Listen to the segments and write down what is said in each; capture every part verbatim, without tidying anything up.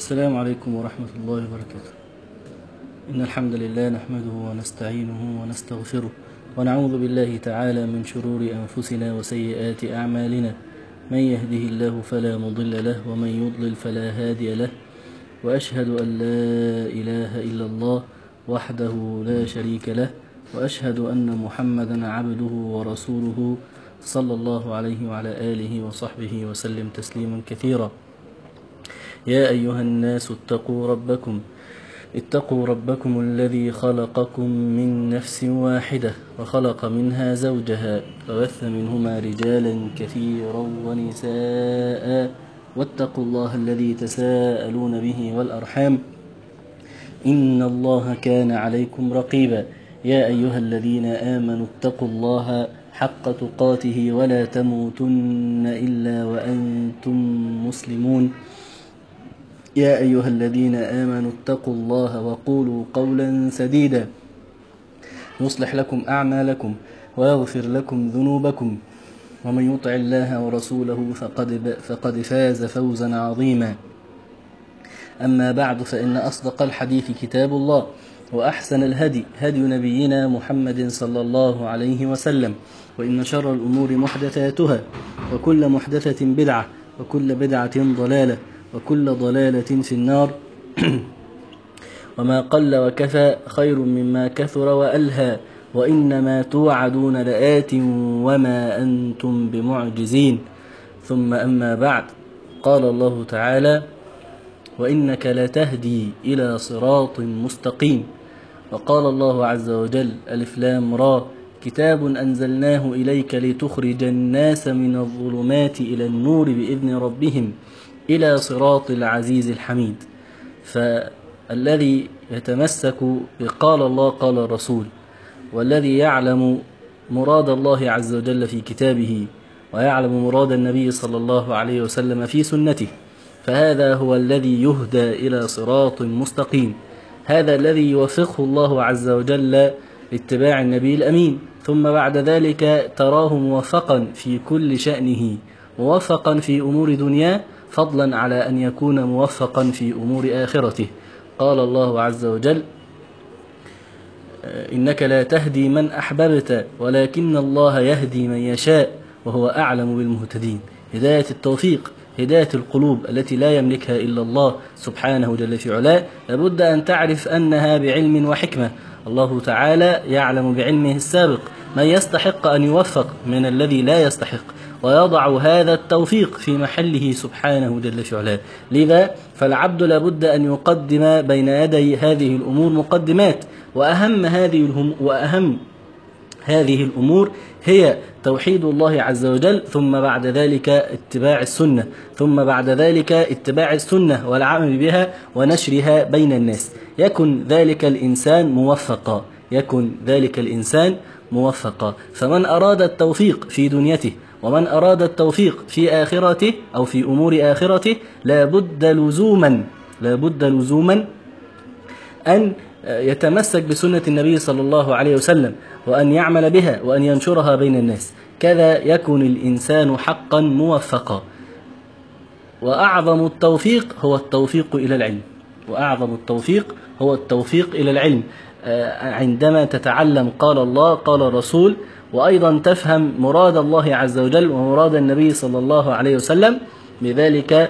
السلام عليكم ورحمة الله وبركاته. إن الحمد لله نحمده ونستعينه ونستغفره ونعوذ بالله تعالى من شرور أنفسنا وسيئات أعمالنا، من يهده الله فلا مضل له ومن يضلل فلا هادي له، وأشهد أن لا إله إلا الله وحده لا شريك له، وأشهد أن محمدا عبده ورسوله صلى الله عليه وعلى آله وصحبه وسلم تسليما كثيرا. يا أيها الناس اتقوا ربكم اتقوا ربكم الذي خلقكم من نفس واحدة وخلق منها زوجها وبث منهما رجالا كثيرا ونساء، واتقوا الله الذي تساءلون به والأرحام إن الله كان عليكم رقيبا. يا أيها الذين آمنوا اتقوا الله حق تقاته ولا تموتن إلا وأنتم مسلمون. يا أيها الذين آمنوا اتقوا الله وقولوا قولا سديدا يصلح لكم أعمالكم ويغفر لكم ذنوبكم، ومن يطع الله ورسوله فقد, فقد فاز فوزا عظيما. أما بعد، فإن أصدق الحديث كتاب الله، وأحسن الهدي هدي نبينا محمد صلى الله عليه وسلم، وإن شر الأمور محدثاتها، وكل محدثة بدعة، وكل بدعة ضلالة، وكل ضلالة في النار. وما قل وكفى خير مما كثر وألهى، وإنما توعدون لآت وما أنتم بمعجزين. ثم أما بعد، قال الله تعالى: وإنك لتهدي إلى صراط مستقيم. وقال الله عز وجل: ألف لام را، كتاب أنزلناه إليك لتخرج الناس من الظلمات إلى النور بإذن ربهم إلى صراط العزيز الحميد. فالذي يتمسك بقال الله قال الرسول، والذي يعلم مراد الله عز وجل في كتابه، ويعلم مراد النبي صلى الله عليه وسلم في سنته، فهذا هو الذي يهدى إلى صراط مستقيم. هذا الذي يوفقه الله عز وجل لاتباع النبي الأمين، ثم بعد ذلك تراه موفقا في كل شأنه، موفقا في أمور دنياه، فضلا على أن يكون موفقا في أمور آخرته. قال الله عز وجل: إنك لا تهدي من أحببت ولكن الله يهدي من يشاء وهو أعلم بالمهتدين. هداية التوفيق، هداية القلوب التي لا يملكها إلا الله سبحانه جل في علاه، لابد أن تعرف أنها بعلم وحكمة. الله تعالى يعلم بعلمه السابق من يستحق أن يوفق من الذي لا يستحق، ويضع هذا التوفيق في محله سبحانه جل في علاه. لذا فالعبد لابد أن يقدم بين يدي هذه الأمور مقدمات، وأهم هذه وأهم هذه الأمور هي توحيد الله عز وجل، ثم بعد ذلك اتباع السنة، ثم بعد ذلك اتباع السنة والعمل بها ونشرها بين الناس. يكن ذلك الإنسان موفقا، يكن ذلك الإنسان موفقا. فمن أراد التوفيق في دنيته، ومن أراد التوفيق في آخرته أو في أمور آخرته، لابد لزوما لابد لزوما أن يتمسك بسنة النبي صلى الله عليه وسلم، وأن يعمل بها وأن ينشرها بين الناس. كذا يكون الإنسان حقا موفقا. وأعظم التوفيق هو التوفيق إلى العلم، وأعظم التوفيق هو التوفيق إلى العلم. عندما تتعلم قال الله قال الرسول، وأيضا تفهم مراد الله عز وجل ومراد النبي صلى الله عليه وسلم، بذلك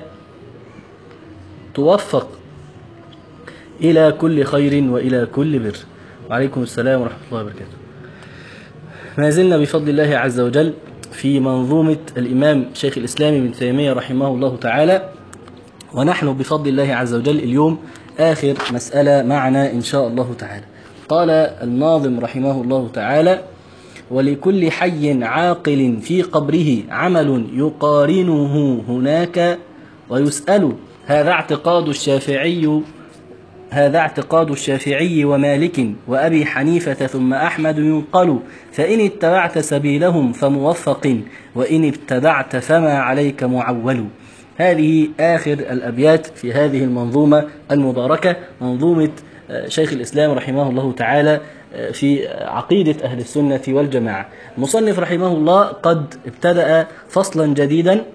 توفق إلى كل خير وإلى كل بر. وعليكم السلام ورحمة الله وبركاته. ما زلنا بفضل الله عز وجل في منظومة الإمام شيخ الإسلام ابن تيمية رحمه الله تعالى، ونحن بفضل الله عز وجل اليوم آخر مسألة معنا إن شاء الله تعالى. قال الناظم رحمه الله تعالى: ولكل حي عاقل في قبره عمل يقارنه هناك ويسأل. هذا اعتقاد الشافعي هذا اعتقاد الشافعي ومالك وأبي حنيفة ثم أحمد ينقل. فإن اتبعت سبيلهم فموفق، وإن ابتدعت فما عليك معول. هذه آخر الأبيات في هذه المنظومة المباركة، منظومة شيخ الإسلام رحمه الله تعالى في عقيدة أهل السنة والجماعة. المصنف رحمه الله قد ابتدأ فصلا جديدا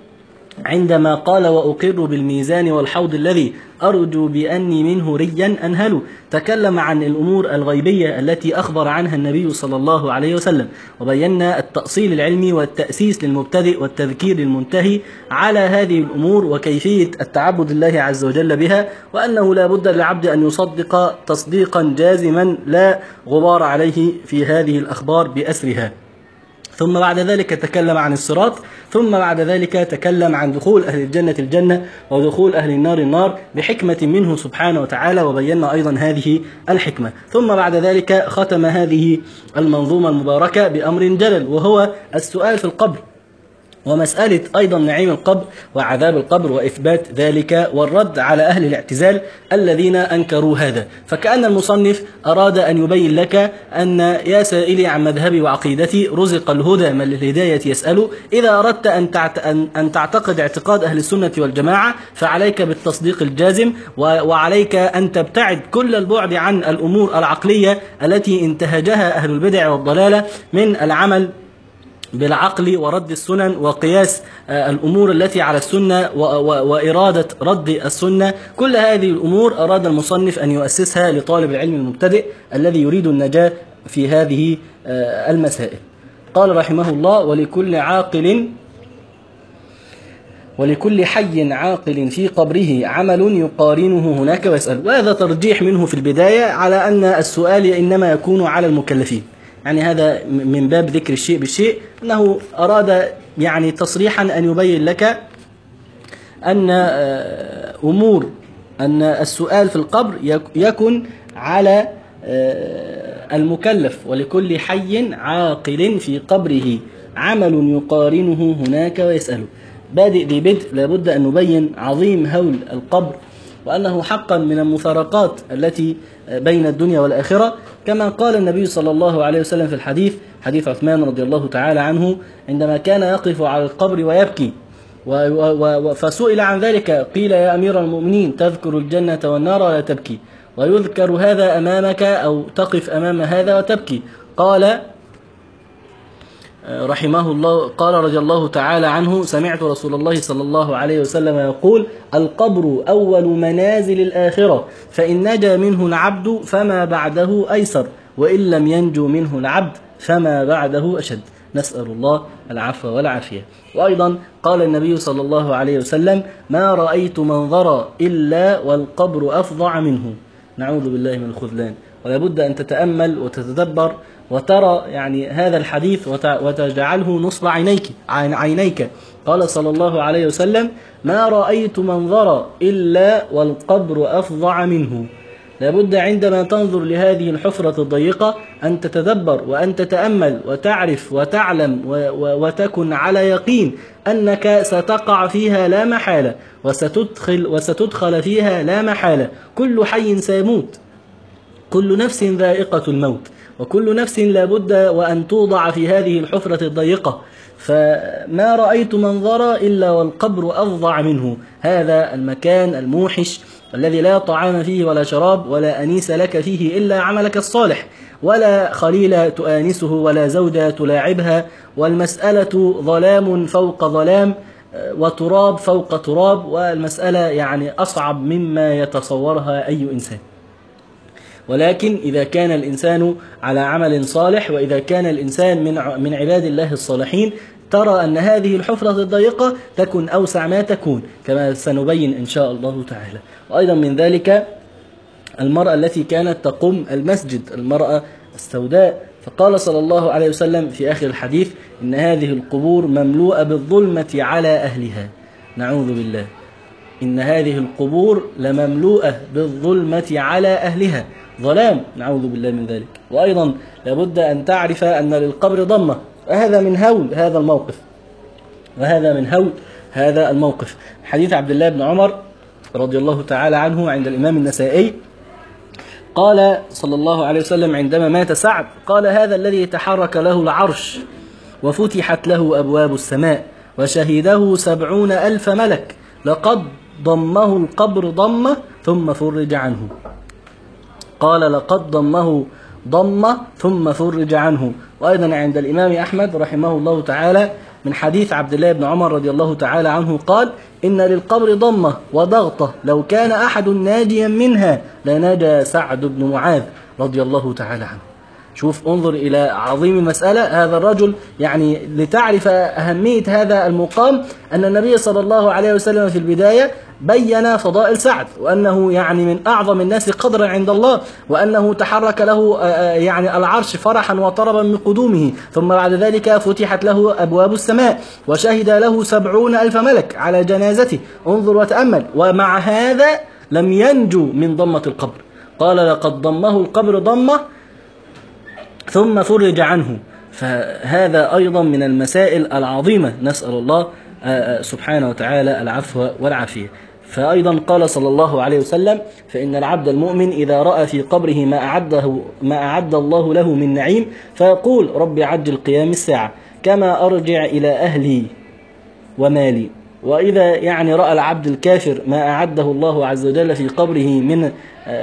عندما قال وأقر بالميزان والحوض الذي أرجو بأني منه ريا أنهل، تكلم عن الأمور الغيبية التي أخبر عنها النبي صلى الله عليه وسلم، وبينا التأصيل العلمي والتأسيس للمبتدئ والتذكير للمنتهي على هذه الأمور وكيفية التعبد الله عز وجل بها، وأنه لا بد للعبد أن يصدق تصديقا جازما لا غبار عليه في هذه الأخبار بأسرها. ثم بعد ذلك تكلم عن الصراط، ثم بعد ذلك تكلم عن دخول أهل الجنة الجنة ودخول أهل النار النار بحكمة منه سبحانه وتعالى، وبينا أيضا هذه الحكمة. ثم بعد ذلك ختم هذه المنظومة المباركة بأمر جلل، وهو السؤال في القبر، ومسألة أيضا نعيم القبر وعذاب القبر وإثبات ذلك والرد على أهل الاعتزال الذين أنكروا هذا. فكأن المصنف أراد أن يبين لك أن يا سائلي عن مذهبي وعقيدتي رزق الهدى من للهداية يسأل، إذا أردت أن تعتقد اعتقاد أهل السنة والجماعة فعليك بالتصديق الجازم، وعليك أن تبتعد كل البعد عن الأمور العقلية التي انتهجها أهل البدع والضلالة من العمل بالعقل ورد السنن وقياس الأمور التي على السنة وإرادة رد السنة. كل هذه الأمور أراد المصنف أن يؤسسها لطالب العلم المبتدئ الذي يريد النجاة في هذه المسائل. قال رحمه الله: ولكل عاقل ولكل حي عاقل في قبره عمل يقارنه هناك ويسأل. وهذا ترجيح منه في البداية على أن السؤال إنما يكون على المكلفين، يعني هذا من باب ذكر الشيء بالشيء، أنه أراد يعني تصريحا أن يبين لك أن أمور أن السؤال في القبر يكون على المكلف. ولكل حي عاقل في قبره عمل يقارنه هناك ويسأله. بادئ ببدء لابد أن نبين عظيم هول القبر، وأنه حقا من المفارقات التي بين الدنيا والآخرة، كما قال النبي صلى الله عليه وسلم في الحديث، حديث عثمان رضي الله تعالى عنه، عندما كان يقف على القبر ويبكي فسئل عن ذلك، قيل يا أمير المؤمنين تذكر الجنة والنار ولا تبكي، ويذكر هذا أمامك أو تقف أمام هذا وتبكي؟ قال رحمه الله، قال رضي الله تعالى عنه: سمعت رسول الله صلى الله عليه وسلم يقول: القبر أول منازل الآخرة، فإن نجا منه العبد فما بعده أيسر، وإن لم ينجو منه العبد فما بعده أشد. نسأل الله العفو والعافية. وأيضا قال النبي صلى الله عليه وسلم: ما رأيت منظرا إلا والقبر أفظع منه. نعوذ بالله من الخذلان. ولا بد أن تتأمل وتتدبر وترى يعني هذا الحديث وتجعله نصب عينيك عين عينيك. قال صلى الله عليه وسلم: ما رأيت منظرا إلا والقبر أفظع منه. لابد عندما تنظر لهذه الحفرة الضيقة أن تتدبر وأن تتأمل وتعرف وتعلم وتكن على يقين أنك ستقع فيها لا محالة، وستدخل وستدخل فيها لا محالة. كل حي سيموت، كل نفس ذائقة الموت، وكل نفس لابد وأن توضع في هذه الحفرة الضيقة. فما رأيت منظرا إلا والقبر أفظع منه. هذا المكان الموحش الذي لا طعام فيه ولا شراب ولا أنيس لك فيه إلا عملك الصالح، ولا خليل تؤانسه ولا زوجة تلاعبها، والمسألة ظلام فوق ظلام وتراب فوق تراب، والمسألة يعني أصعب مما يتصورها أي إنسان. ولكن إذا كان الإنسان على عمل صالح، وإذا كان الإنسان من من عباد الله الصالحين، ترى أن هذه الحفرة الضيقة تكون أوسع ما تكون، كما سنبين إن شاء الله تعالى. وأيضا من ذلك المرأة التي كانت تقوم المسجد، المرأة السوداء، فقال صلى الله عليه وسلم في آخر الحديث: إن هذه القبور مملوءة بالظلمة على أهلها. نعوذ بالله. إن هذه القبور لمملوءة بالظلمة على أهلها، ظلام، نعوذ بالله من ذلك. وأيضا لابد أن تعرف أن للقبر ضمة، وهذا من هول هذا الموقف وهذا من هول هذا الموقف. حديث عبد الله بن عمر رضي الله تعالى عنه عند الإمام النسائي، قال صلى الله عليه وسلم عندما مات سعد، قال: هذا الذي تحرك له العرش وفتحت له أبواب السماء وشهده سبعون ألف ملك، لقد ضمه القبر ضمة ثم فرج عنه. قال: لقد ضمه ضمة ثم فرج عنه. وأيضا عند الإمام أحمد رحمه الله تعالى من حديث عبد الله بن عمر رضي الله تعالى عنه قال: إن للقبر ضمة وضغطة لو كان أحد ناجيا منها لنجا سعد بن معاذ رضي الله تعالى عنه. شوف، انظر إلى عظيم المسألة. هذا الرجل يعني لتعرف أهمية هذا المقام أن النبي صلى الله عليه وسلم في البداية بين فضائل سعد، وأنه يعني من أعظم الناس قدرا عند الله، وأنه تحرك له يعني العرش فرحا وطربا من قدومه، ثم بعد ذلك فتحت له أبواب السماء وشهد له سبعون ألف ملك على جنازته. انظر وتأمل، ومع هذا لم ينجو من ضمة القبر. قال: لقد ضمه القبر ضمة ثم فرج عنه. فهذا أيضا من المسائل العظيمة، نسأل الله سبحانه وتعالى العفو والعافية. فأيضا قال صلى الله عليه وسلم: فإن العبد المؤمن إذا رأى في قبره ما أعده ما أعد الله له من نعيم فيقول: رب عجل قيام الساعة كما أرجع إلى أهلي ومالي. وإذا يعني رأى العبد الكافر ما أعده الله عز وجل في قبره من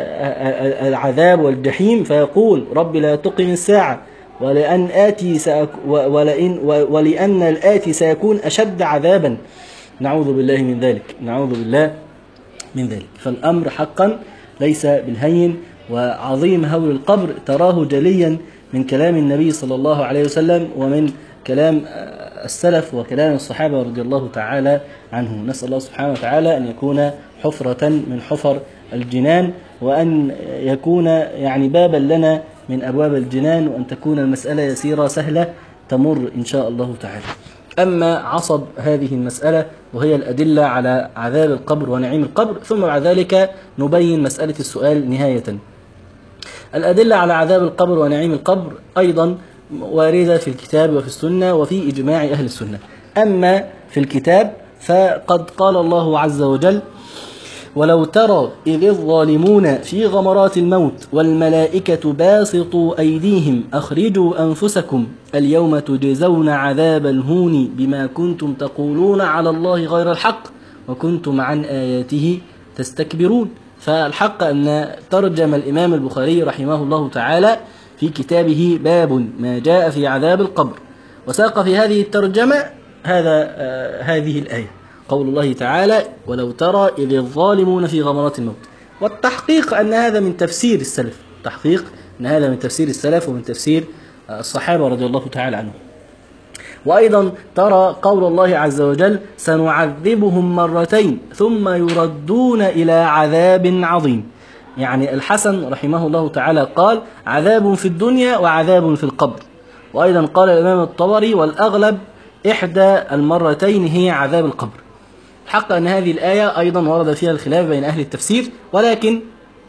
العذاب والجحيم فيقول: رب لا تقم الساعة ولأن آتي سأك ولئن ولأن الآتي سيكون أشد عذابا. نعوذ بالله من ذلك، نعوذ بالله من ذلك. فالأمر حقا ليس بالهين، وعظيم هول القبر تراه جليا من كلام النبي صلى الله عليه وسلم ومن كلام السلف وكلام الصحابة رضي الله تعالى عنهم. نسأل الله سبحانه وتعالى أن يكون حفرة من حفر الجنان، وأن يكون يعني بابا لنا من أبواب الجنان، وأن تكون المسألة يسيرة سهلة تمر إن شاء الله تعالى. أما عصب هذه المسألة وهي الأدلة على عذاب القبر ونعيم القبر، ثم بعد ذلك نبين مسألة السؤال نهاية. الأدلة على عذاب القبر ونعيم القبر أيضا واردة في الكتاب وفي السنة وفي إجماع أهل السنة. أما في الكتاب فقد قال الله عز وجل: ولو ترى إذ الظالمون في غمرات الموت والملائكة باسطوا أيديهم أخرجوا أنفسكم اليوم تجزون عذاب الهون بما كنتم تقولون على الله غير الحق وكنتم عن آياته تستكبرون. فالحق أن ترجم الإمام البخاري رحمه الله تعالى في كتابه باب ما جاء في عذاب القبر، وساق في هذه الترجمة هذا آه هذه الآية، قول الله تعالى: ولو ترى إذ الظالمون في غمرات الموت. والتحقيق أن هذا من تفسير السلف، تحقيق أن هذا من تفسير السلف ومن تفسير الصحابة رضي الله تعالى عنهم. وأيضا ترى قول الله عز وجل: سنعذبهم مرتين ثم يردون إلى عذاب عظيم. يعني الحسن رحمه الله تعالى قال: عذاب في الدنيا وعذاب في القبر. وأيضا قال الإمام الطبري: والأغلب إحدى المرتين هي عذاب القبر. حق أن هذه الآية أيضا ورد فيها الخلاف بين أهل التفسير، ولكن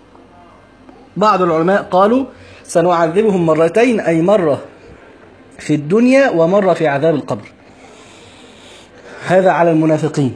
بعض العلماء قالوا: سنعذبهم مرتين، أي مرة في الدنيا ومرة في عذاب القبر. هذا على المنافقين.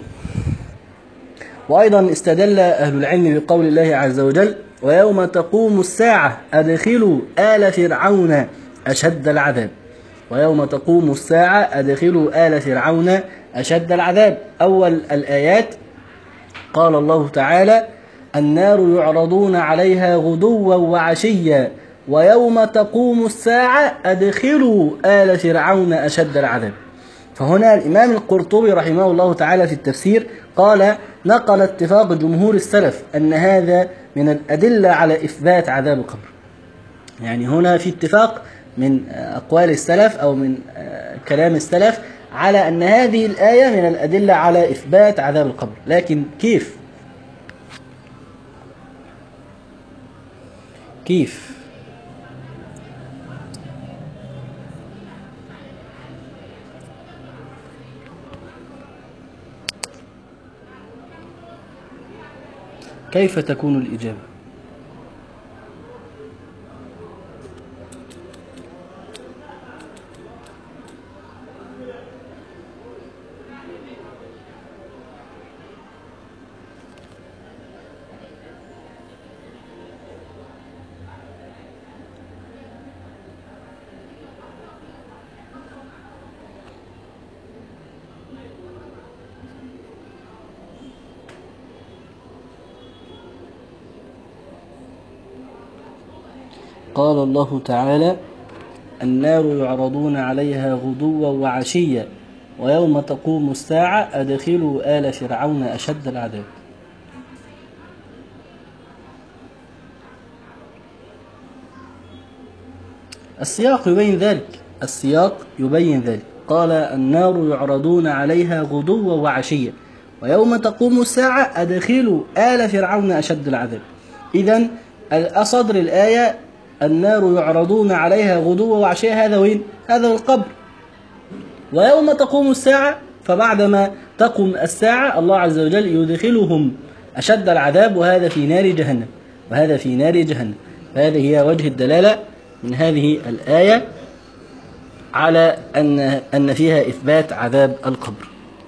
وأيضا استدل أهل العلم بقول الله عز وجل: ويوم تقوم الساعة أدخلوا آل فرعون أشد العذاب. ويوم تقوم الساعة أدخلوا آل فرعون أشد العذاب. أول الآيات قال الله تعالى: النار يعرضون عليها غدوا وعشيا ويوم تقوم الساعة أدخلوا آل فرعون أشد العذاب. فهنا الإمام القرطبي رحمه الله تعالى في التفسير قال: نقل اتفاق جمهور السلف أن هذا من الأدلة على إثبات عذاب القبر. يعني هنا في اتفاق من أقوال السلف أو من كلام السلف على أن هذه الآية من الأدلة على إثبات عذاب القبر. لكن كيف؟ كيف؟ كيف تكون الإجابة؟ قال الله تعالى: النار يعرضون عليها غدوا وعشيا ويوم تقوم الساعة أدخلوا آل فرعون أشد العذاب. السياق يبين ذلك، السياق يبين ذلك. قال النار يعرضون عليها غدوا وعشيا ويوم تقوم الساعة أدخلوا آل فرعون أشد العذاب. إذن أصدر الآية النار يعرضون عليها غدوا وعشيا، هذا وين؟ هذا القبر. ويوم تقوم الساعة، فبعدما تقوم الساعة الله عز وجل يدخلهم أشد العذاب، وهذا في نار جهنم، وهذا في نار جهنم. فهذه هي وجه الدلالة من هذه الآية على أن أن فيها إثبات عذاب القبر.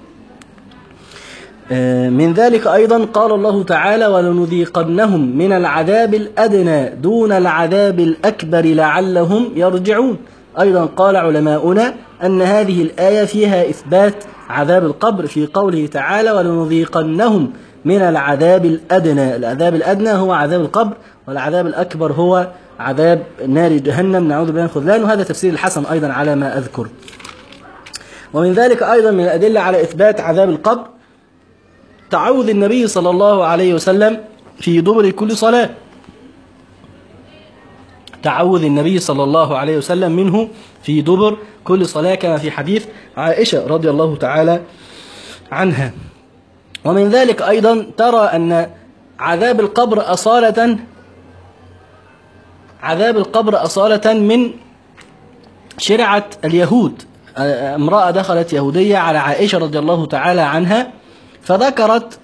من ذلك أيضا قال الله تعالى ولنذيقنهم من العذاب الأدنى دون العذاب الأكبر لعلهم يرجعون. أيضا قال علماؤنا أن هذه الآية فيها إثبات عذاب القبر في قوله تعالى ولنذيقنهم من العذاب الأدنى. العذاب الأدنى هو عذاب القبر، والعذاب الأكبر هو عذاب نار جهنم، نعوذ بالله من الخذلان. وهذا تفسير الحسن أيضا على ما أذكر. ومن ذلك أيضا من الأدلة على إثبات عذاب القبر تعوذ النبي صلى الله عليه وسلم في دبر كل صلاة، تعوذ النبي صلى الله عليه وسلم منه في دبر كل صلاة كما في حديث عائشة رضي الله تعالى عنها. ومن ذلك أيضا ترى أن عذاب القبر أصالة عذاب القبر أصالة من شرعة اليهود. امرأة دخلت يهودية على عائشة رضي الله تعالى عنها فذكرت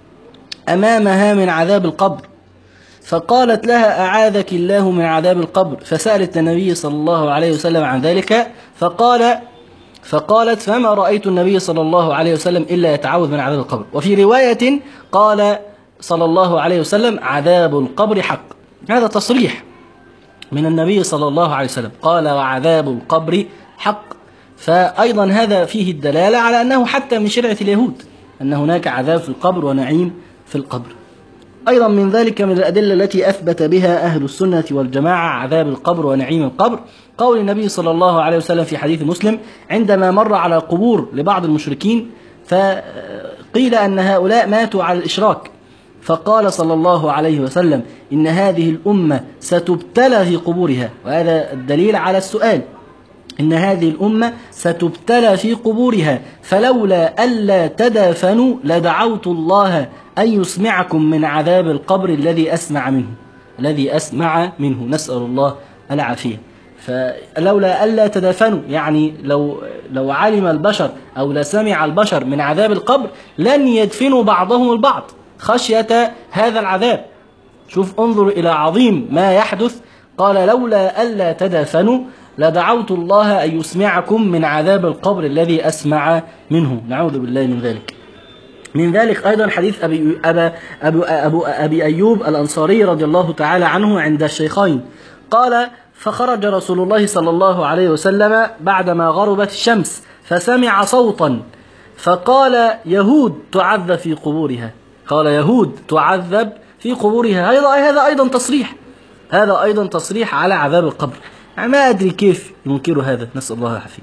أمامها من عذاب القبر، فقالت لها أعاذك الله من عذاب القبر، فسألت النبي صلى الله عليه وسلم عن ذلك فقال فقالت فما رأيت النبي صلى الله عليه وسلم إلا يتعوذ من عذاب القبر. وفي رواية قال صلى الله عليه وسلم عذاب القبر حق. هذا تصريح من النبي صلى الله عليه وسلم، قال وعذاب القبر حق. فأيضا هذا فيه الدلالة على أنه حتى من شرعة اليهود أن هناك عذاب في القبر ونعيم في القبر. أيضا من ذلك من الأدلة التي أثبت بها أهل السنة والجماعة عذاب القبر ونعيم القبر قول النبي صلى الله عليه وسلم في حديث مسلم عندما مر على قبور لبعض المشركين فقيل أن هؤلاء ماتوا على الإشراك، فقال صلى الله عليه وسلم إن هذه الأمة ستبتلى في قبورها. وهذا الدليل على السؤال، إن هذه الأمة ستبتلى في قبورها فلولا ألا تدافنوا لدعوت الله أن يسمعكم من عذاب القبر الذي أسمع منه الذي أسمع منه نسأل الله العافية. فلولا ألا تدافنوا يعني لو لو علم البشر أو لسمع البشر من عذاب القبر لن يدفنوا بعضهم البعض خشية هذا العذاب. شوف انظر إلى عظيم ما يحدث. قال لولا ألا تدافنوا لدعوت الله أن يسمعكم من عذاب القبر الذي أسمع منه، نعوذ بالله من ذلك. من ذلك أيضا حديث أبي, أبا أبو أبو أبي أيوب الأنصاري رضي الله تعالى عنه عند الشيخين قال فخرج رسول الله صلى الله عليه وسلم بعدما غربت الشمس فسمع صوتا فقال يهود تعذب في قبورها، قال يهود تعذب في قبورها. هذا أيضا تصريح هذا أيضا تصريح على عذاب القبر. ما أدري كيف ينكر هذا، نسأل الله العافية.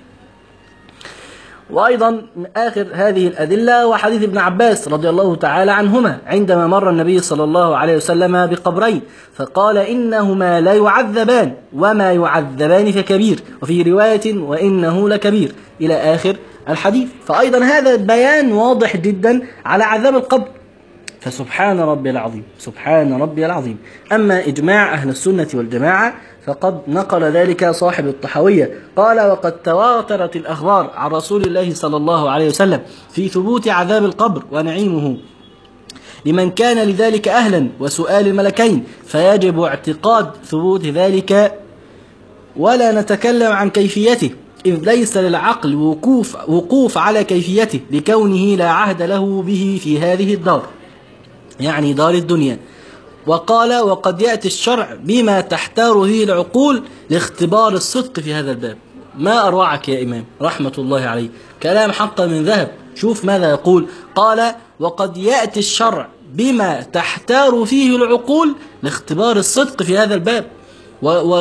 وأيضا من آخر هذه الأدلة وحديث ابن عباس رضي الله تعالى عنهما عندما مر النبي صلى الله عليه وسلم بقبرين فقال إنهما لا يعذبان وما يعذبان فكبير، وفي رواية وإنه لكبير إلى آخر الحديث. فأيضا هذا بيان واضح جدا على عذاب القبر. فسبحان ربي العظيم سبحان ربي العظيم. أما إجماع أهل السنة والجماعة فقد نقل ذلك صاحب الطحاوية قال وقد تواترت الأخبار عن رسول الله صلى الله عليه وسلم في ثبوت عذاب القبر ونعيمه لمن كان لذلك أهلا وسؤال الملكين، فيجب اعتقاد ثبوت ذلك ولا نتكلم عن كيفيته، إذ ليس للعقل وقوف, وقوف على كيفيته لكونه لا عهد له به في هذه الدار، يعني دار الدنيا. وقال وقد يأتي الشرع بما تحتار فيه العقول لاختبار الصدق في هذا الباب. ما أروعك يا إمام رحمة الله عليه، كلام حق من ذهب. شوف ماذا يقول، قال وقد يأتي الشرع بما تحتار فيه العقول لاختبار الصدق في هذا الباب.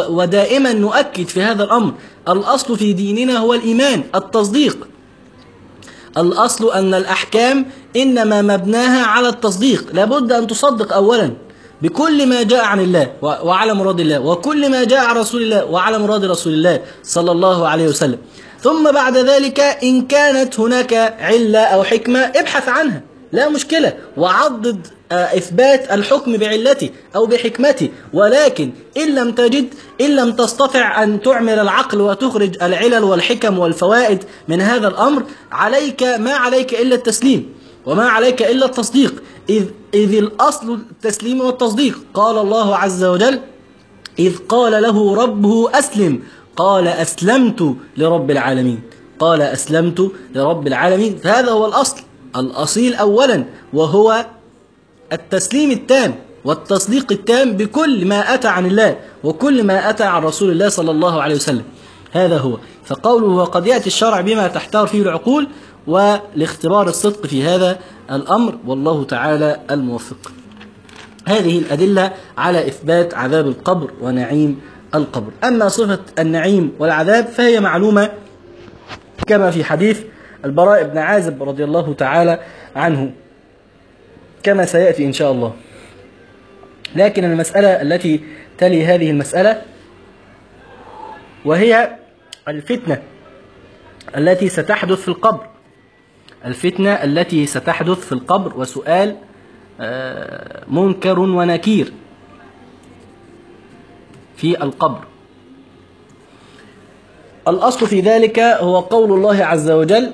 ودائما نؤكد في هذا الأمر، الأصل في ديننا هو الإيمان التصديق. الأصل أن الأحكام إنما مبناها على التصديق، لابد أن تصدق أولا بكل ما جاء عن الله وعلى مراد الله، وكل ما جاء عن رسول الله وعلى مراد رسول الله صلى الله عليه وسلم. ثم بعد ذلك إن كانت هناك علة أو حكمة ابحث عنها، لا مشكلة، وعضد إثبات الحكم بعلته أو بحكمته. ولكن إن لم تجد، إن لم تستطع أن تعمل العقل وتخرج العلل والحكم والفوائد من هذا الأمر، عليك ما عليك إلا التسليم، وما عليك إلا التصديق، إذ, إذ الأصل التسليم والتصديق. قال الله عز وجل: إذ قال له ربه أسلم قال أسلمت لرب العالمين، قال أسلمت لرب العالمين. فهذا هو الأصل الأصيل أولا، وهو التسليم التام والتصديق التام بكل ما أتى عن الله وكل ما أتى عن رسول الله صلى الله عليه وسلم. هذا هو. فقوله وقد يأتي الشرع بما تحتار فيه العقول، والاختبار الصدق في هذا الأمر، والله تعالى الموفق. هذه الأدلة على إثبات عذاب القبر ونعيم القبر. أما صفة النعيم والعذاب فهي معلومة كما في حديث البراء بن عازب رضي الله تعالى عنه كما سيأتي إن شاء الله. لكن المسألة التي تلي هذه المسألة وهي الفتنة التي ستحدث في القبر، الفتنة التي ستحدث في القبر، وسؤال منكر ونكير في القبر. الأصل في ذلك هو قول الله عز وجل: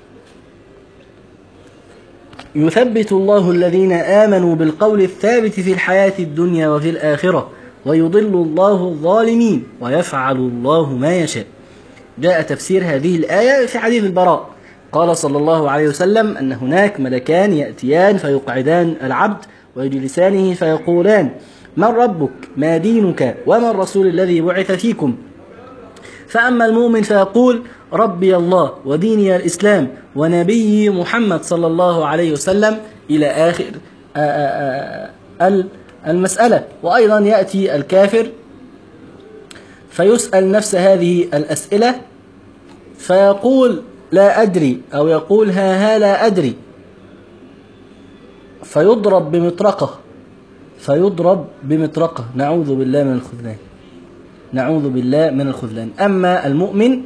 يثبت الله الذين آمنوا بالقول الثابت في الحياة الدنيا وفي الآخرة ويضل الله الظالمين ويفعل الله ما يشاء. جاء تفسير هذه الآية في حديث البراء، قال صلى الله عليه وسلم أن هناك ملكان يأتيان فيقعدان العبد ويجلسانه فيقولان: من ربك؟ ما دينك؟ وما الرسول الذي بعث فيكم؟ فأما المؤمن فيقول: ربي الله وديني الإسلام ونبي محمد صلى الله عليه وسلم، إلى آخر المسألة. وأيضا يأتي الكافر فيسأل نفس هذه الأسئلة فيقول: لا أدري، أو يقول: ها ها لا أدري، فيضرب بمطرقة فيضرب بمطرقة نعوذ بالله من الخذلان، نعوذ بالله من الخذلان. أما المؤمن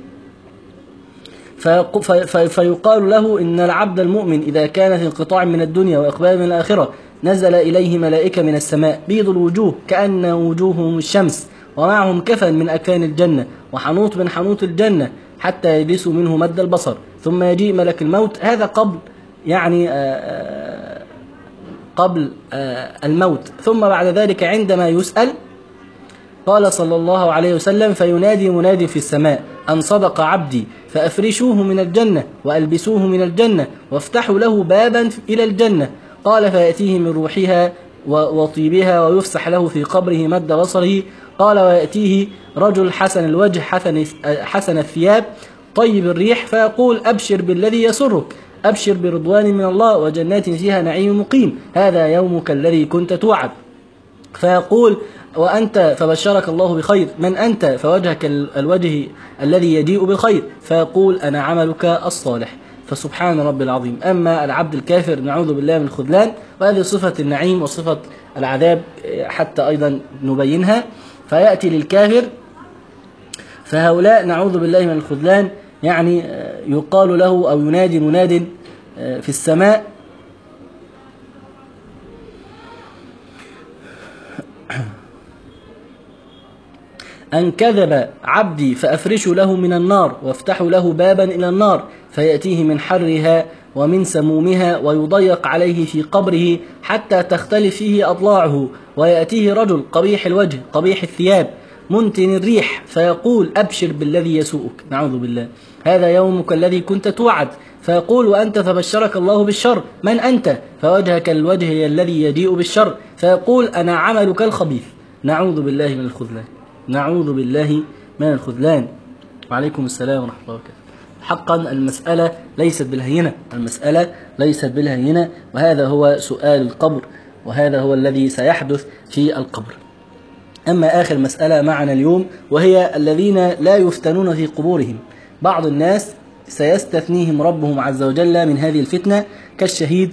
فيقال له: إن العبد المؤمن إذا كان في انقطاع من الدنيا وإقبال من الآخرة نزل إليه ملائكة من السماء بيض الوجوه كأن وجوههم الشمس، ومعهم كفن من أكفان الجنة وحنوط من حنوط الجنة حتى يجلسوا منه مد البصر، ثم يجيء ملك الموت. هذا قبل يعني آآ قبل آآ الموت. ثم بعد ذلك عندما يسأل قال صلى الله عليه وسلم: فينادي منادي في السماء أن صدق عبدي فأفرشوه من الجنة وألبسوه من الجنة وافتحوا له بابا إلى الجنة. قال: فيأتيه من روحها وطيبها ويفسح له في قبره مد بصره. قال: ويأتيه رجل حسن الوجه حسن, حسن الثياب طيب الريح فيقول: أبشر بالذي يسرك، أبشر برضوان من الله وجنات فيها نعيم مقيم، هذا يومك الذي كنت توعد. فيقول: وأنت؟ فبشرك الله بخير. من أنت؟ فوجهك الوجه الذي يجيء بالخير. فيقول: أنا عملك الصالح. فسبحان رب العظيم. أما العبد الكافر نعوذ بالله من الخذلان، وهذه صفة النعيم وصفة العذاب حتى أيضا نبينها. فيأتي للكافر فهؤلاء نعوذ بالله من الخذلان، يعني يقال له أو ينادي مناد في السماء: أن كذب عبدي فأفرشوا له من النار وافتحوا له بابا إلى النار فيأتيه من حرها ومن سمومها ويضيق عليه في قبره حتى تختلف فيه أضلاعه. ويأتيه رجل قبيح الوجه قبيح الثياب منتن الريح فيقول: أبشر بالذي يسوءك، نعوذ بالله، هذا يومك الذي كنت توعد. فيقول: وأنت؟ فبشرك الله بالشر. من أنت؟ فوجهك الوجه الذي يجيء بالشر. فيقول: أنا عملك الخبيث، نعوذ بالله من الخذلان، نعوذ بالله من الخذلان. وعليكم السلام ورحمة الله وبركاته. حقا المسألة ليست بالهينة، المسألة ليست بالهينة، وهذا هو سؤال القبر، وهذا هو الذي سيحدث في القبر. أما آخر مسألة معنا اليوم وهي الذين لا يفتنون في قبورهم. بعض الناس سيستثنيهم ربهم عز وجل من هذه الفتنة كالشهيد.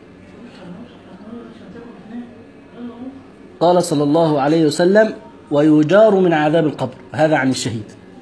قال صلى الله عليه وسلم: ويجار من عذاب القبر. هذا عن الشهيد.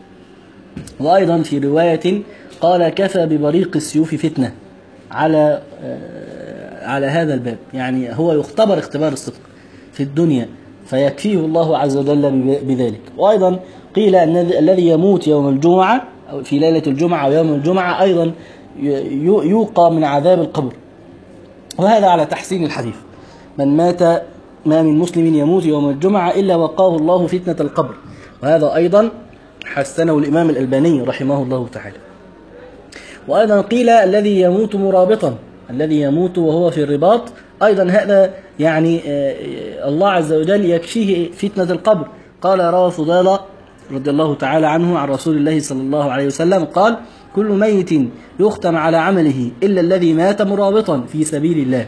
وأيضا في رواية قال: كفى ببريق السيوف فتنة على على هذا الباب، يعني هو يختبر اختبار الصدق في الدنيا فيكفيه الله عز وجل بذلك. وأيضا قيل أن الذي يموت يوم الجمعة أو في ليلة الجمعة أو يوم الجمعة أيضا يوقى من عذاب القبر، وهذا على تحسين الحديث: من مات ما من مسلم يموت يوم الجمعة إلا وقاه الله فتنة القبر. وهذا أيضا حسنه الإمام الألباني رحمه الله تعالى. وأيضا قيل الذي يموت مرابطا، الذي يموت وهو في الرباط أيضا هذا يعني الله عز وجل يكفيه فتنة القبر. قال روى فضالة رضي الله تعالى عنه عن رسول الله صلى الله عليه وسلم قال: كل ميت يختم على عمله إلا الذي مات مرابطا في سبيل الله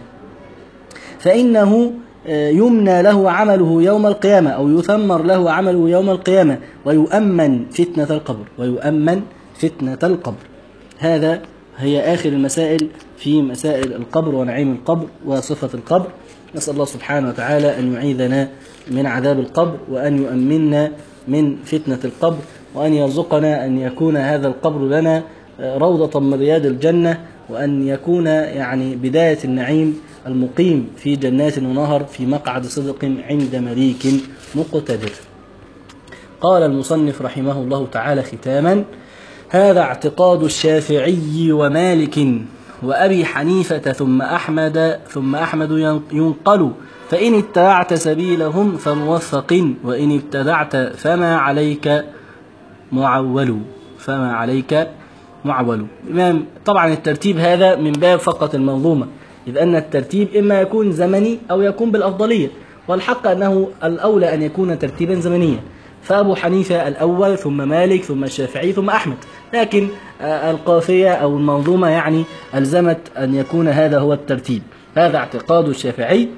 فإنه يمنى له عمله يوم القيامة أو يثمر له عمله يوم القيامة ويؤمن فتنة القبر ويؤمن فتنة القبر. هذا هي آخر المسائل في مسائل القبر ونعيم القبر وصفة القبر. نسأل الله سبحانه وتعالى أن يعيذنا من عذاب القبر وأن يؤمننا من فتنة القبر وأن يرزقنا أن يكون هذا القبر لنا روضة من رياض الجنة وأن يكون يعني بداية النعيم المقيم في جنات ونهر في مقعد صدق عند مليك مقتدر. قال المصنف رحمه الله تعالى ختاما: هذا اعتقاد الشافعي ومالك وأبي حنيفة ثم أحمد ثم أحمد ينقل فإن اتبعت سبيلهم فموفق وإن ابتدعت فما عليك معول فما عليك معول. الإمام طبعا الترتيب هذا من باب فقط المنظومة، إذ أن الترتيب إما يكون زمني أو يكون بالأفضلية، والحق أنه الأولى أن يكون ترتيبا زمنيا، فأبو حنيفة الأول ثم مالك ثم الشافعي ثم أحمد، لكن القافية أو المنظومة يعني ألزمت أن يكون هذا هو الترتيب. هذا اعتقاد الشافعي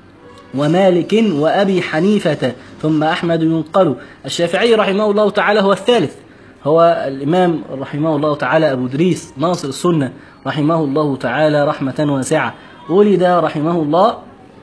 ومالك وأبي حنيفة ثم أحمد ينقل. الشافعي رحمه الله تعالى هو الثالث، هو الإمام رحمه الله تعالى أبو إدريس ناصر السنة رحمه الله تعالى رحمة واسعة، ولد رحمه الله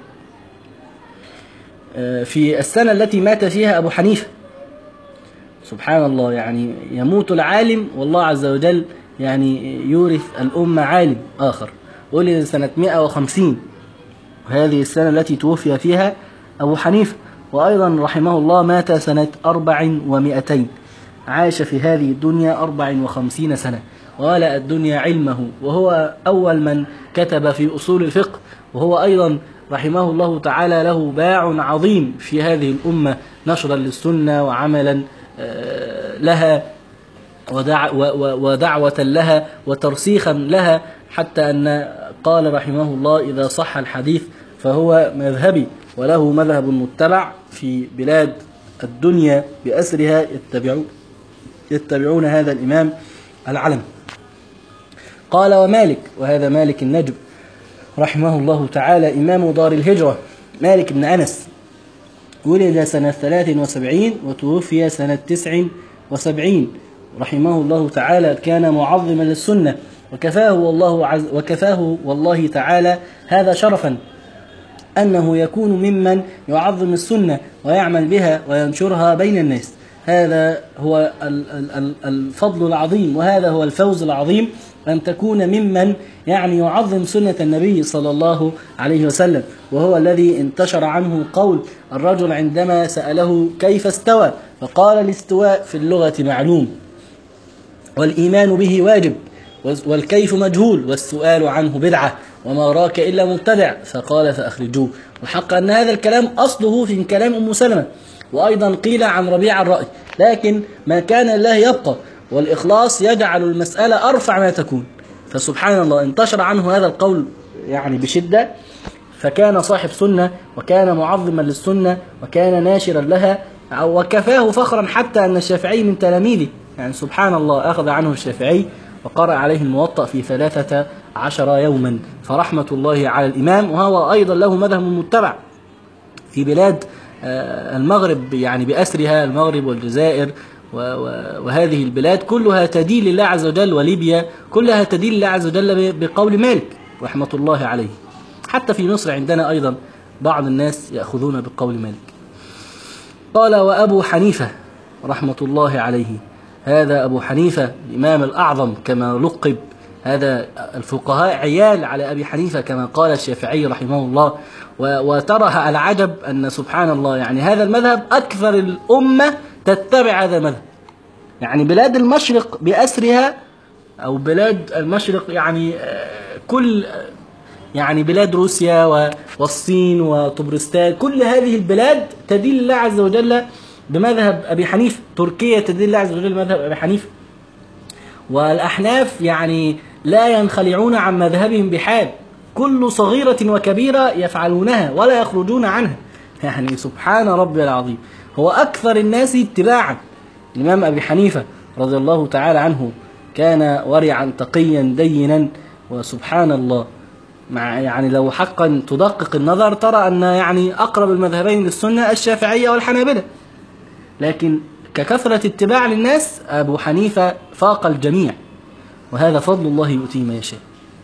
في السنة التي مات فيها أبو حنيفة. سبحان الله، يعني يموت العالم والله عز وجل يعني يورث الأمة عالم آخر. ولد سنة مئة وخمسين، وهذه السنة التي توفي فيها أبو حنيفة. وأيضا رحمه الله مات سنة أربع ومئتين، عاش في هذه الدنيا أربع وخمسين سنة وملأ الدنيا علمه، وهو أول من كتب في أصول الفقه، وهو أيضا رحمه الله تعالى له باع عظيم في هذه الأمة نشرا للسنة وعملا لها ودعوة لها وترسيخا لها، حتى أن قال رحمه الله: إذا صح الحديث فهو مذهبي، وله مذهب متبع في بلاد الدنيا بأسرها يتبعون, يتبعون هذا الإمام العلم. قال: ومالك، وهذا مالك النجم رحمه الله تعالى إمام دار الهجرة، مالك بن أنس، ولد سنة ثلاث وسبعين وتوفي سنة تسع وسبعين رحمه الله تعالى. كان معظما للسنة، وكفاه والله عز وكفاه والله تعالى هذا شرفا أنه يكون ممن يعظم السنة ويعمل بها وينشرها بين الناس. هذا هو الفضل العظيم، وهذا هو الفوز العظيم، أن تكون ممن يعني يعظم سنة النبي صلى الله عليه وسلم. وهو الذي انتشر عنه قول الرجل عندما سأله كيف استوى فقال: الاستواء في اللغة معلوم، والإيمان به واجب، والكيف مجهول، والسؤال عنه بدعة، وما راك إلا مبتدع، فقال: فأخرجوه. والحق أن هذا الكلام أصله في كلام أم سلمة. وأيضا قيل عن ربيع الرأي: لكن ما كان الله يبقى، والإخلاص يجعل المسألة أرفع ما تكون. فسبحان الله انتشر عنه هذا القول يعني بشدة، فكان صاحب سنة وكان معظما للسنة وكان ناشرا لها، وكفاه فخرا حتى أن الشافعي من تلاميذه. يعني سبحان الله، أخذ عنه الشافعي وقرأ عليه الموطأ في ثلاثة عشر يوما، فرحمة الله على الإمام. وهو أيضا له مذهب متبع في بلاد المغرب، يعني بأسرها المغرب والجزائر وهذه البلاد كلها تدين لله عز وجل، وليبيا كلها تدين لله عز وجل بقول مالك رحمة الله عليه. حتى في مصر عندنا أيضا بعض الناس يأخذون بقول مالك. قال وأبو حنيفة رحمة الله عليه، هذا أبو حنيفة الإمام الأعظم كما لقب، هذا الفقهاء عيال على أبي حنيفة كما قال الشافعي رحمه الله. وترى العجب أن سبحان الله يعني هذا المذهب أكثر الأمة تتبع هذا المذهب. يعني بلاد المشرق بأسرها، أو بلاد المشرق يعني كل يعني بلاد روسيا والصين وطبرستان، كل هذه البلاد تدين الله عز وجل بمذهب أبي حنيفة. تركيا تدين الله عز وجل بمذهب أبي حنيفة. والأحناف يعني لا ينخلعون عن مذهبهم بحال، كل صغيرة وكبيرة يفعلونها ولا يخرجون عنها. يعني سبحان ربي العظيم، هو أكثر الناس اتباعا. الإمام أبي حنيفة رضي الله تعالى عنه كان ورعا تقيا دينا، وسبحان الله مع يعني لو حقا تدقق النظر ترى أن يعني أقرب المذهبين للسنة الشافعية والحنابلة، لكن ككثرة اتباع للناس أبو حنيفة فاق الجميع، وهذا فضل الله يؤتيه من يشاء.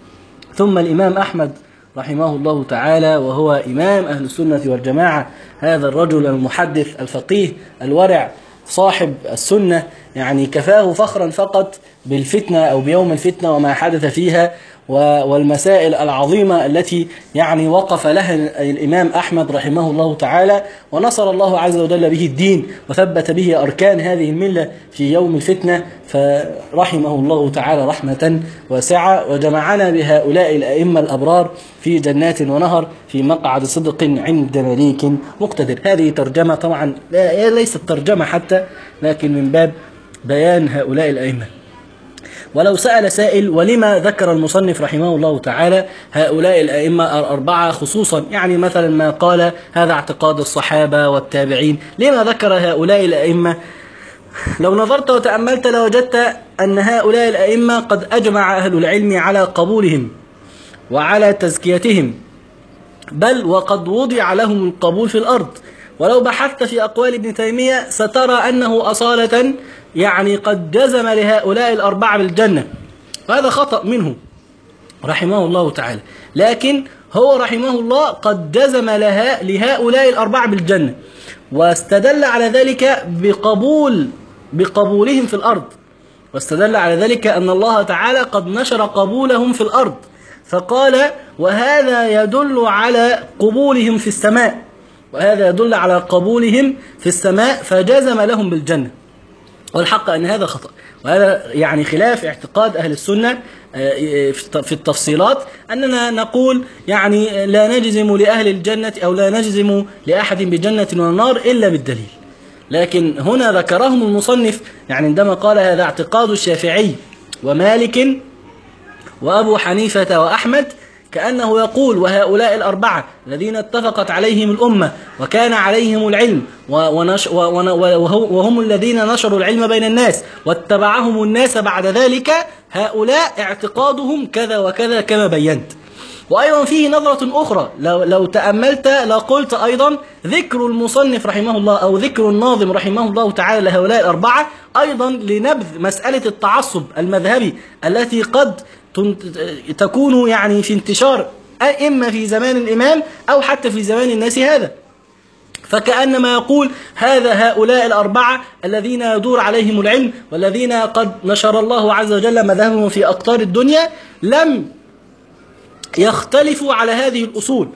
ثم الإمام أحمد رحمه الله تعالى، وهو إمام أهل السنة والجماعة، هذا الرجل المحدث الفقيه الورع صاحب السنة، يعني كفاه فخرا فقط بالفتنة أو بيوم الفتنة وما حدث فيها والمسائل العظيمة التي يعني وقف لها الإمام أحمد رحمه الله تعالى، ونصر الله عز وجل به الدين وثبت به أركان هذه الملة في يوم الفتنة، فرحمه الله تعالى رحمة واسعة، وجمعنا بهؤلاء الأئمة الأبرار في جنات ونهر في مقعد صدق عند مليك مقتدر. هذه ترجمة طبعا ليست ترجمة حتى، لكن من باب بيان هؤلاء الأئمة. ولو سأل سائل ولما ذكر المصنف رحمه الله تعالى هؤلاء الأئمة الأربعة خصوصا، يعني مثلا ما قال هذا اعتقاد الصحابة والتابعين، لما ذكر هؤلاء الأئمة؟ لو نظرت وتأملت لوجدت أن هؤلاء الأئمة قد أجمع أهل العلم على قبولهم وعلى تزكيتهم، بل وقد وضع لهم القبول في الأرض. ولو بحثت في أقوال ابن تيمية سترى أنه أصالة يعني قد جزم لهؤلاء الأربعة بالجنة، وهذا خطأ منه رحمه الله تعالى، لكن هو رحمه الله قد جزم لها لهؤلاء الأربعة بالجنة، واستدل على ذلك بقبول بقبولهم في الأرض، واستدل على ذلك أن الله تعالى قد نشر قبولهم في الأرض، فقال وهذا يدل على قبولهم في السماء، وهذا يدل على قبولهم في السماء، فجزم لهم بالجنة. والحق أن هذا خطأ، وهذا يعني خلاف اعتقاد أهل السنة في التفصيلات، أننا نقول يعني لا نجزم لأهل الجنة أو لا نجزم لأحد بجنة ونار إلا بالدليل. لكن هنا ذكرهم المصنف يعني عندما قال هذا اعتقاد الشافعي ومالك وأبو حنيفة وأحمد، كأنه يقول وهؤلاء الأربعة الذين اتفقت عليهم الأمة وكان عليهم العلم وهم الذين نشروا العلم بين الناس واتبعهم الناس بعد ذلك، هؤلاء اعتقادهم كذا وكذا كما بينت. وأيضا فيه نظرة أخرى، لو, لو تأملت لقلت أيضا ذكر المصنف رحمه الله أو ذكر الناظم رحمه الله تعالى لهؤلاء الأربعة أيضا لنبذ مسألة التعصب المذهبي التي قد تكون يعني في انتشار إما في زمان الإمام أو حتى في زمان الناس هذا، فكأنما يقول هذا هؤلاء الأربعة الذين يدور عليهم العلم والذين قد نشر الله عز وجل مذهبهم في أقطار الدنيا لم يختلفوا على هذه الأصول،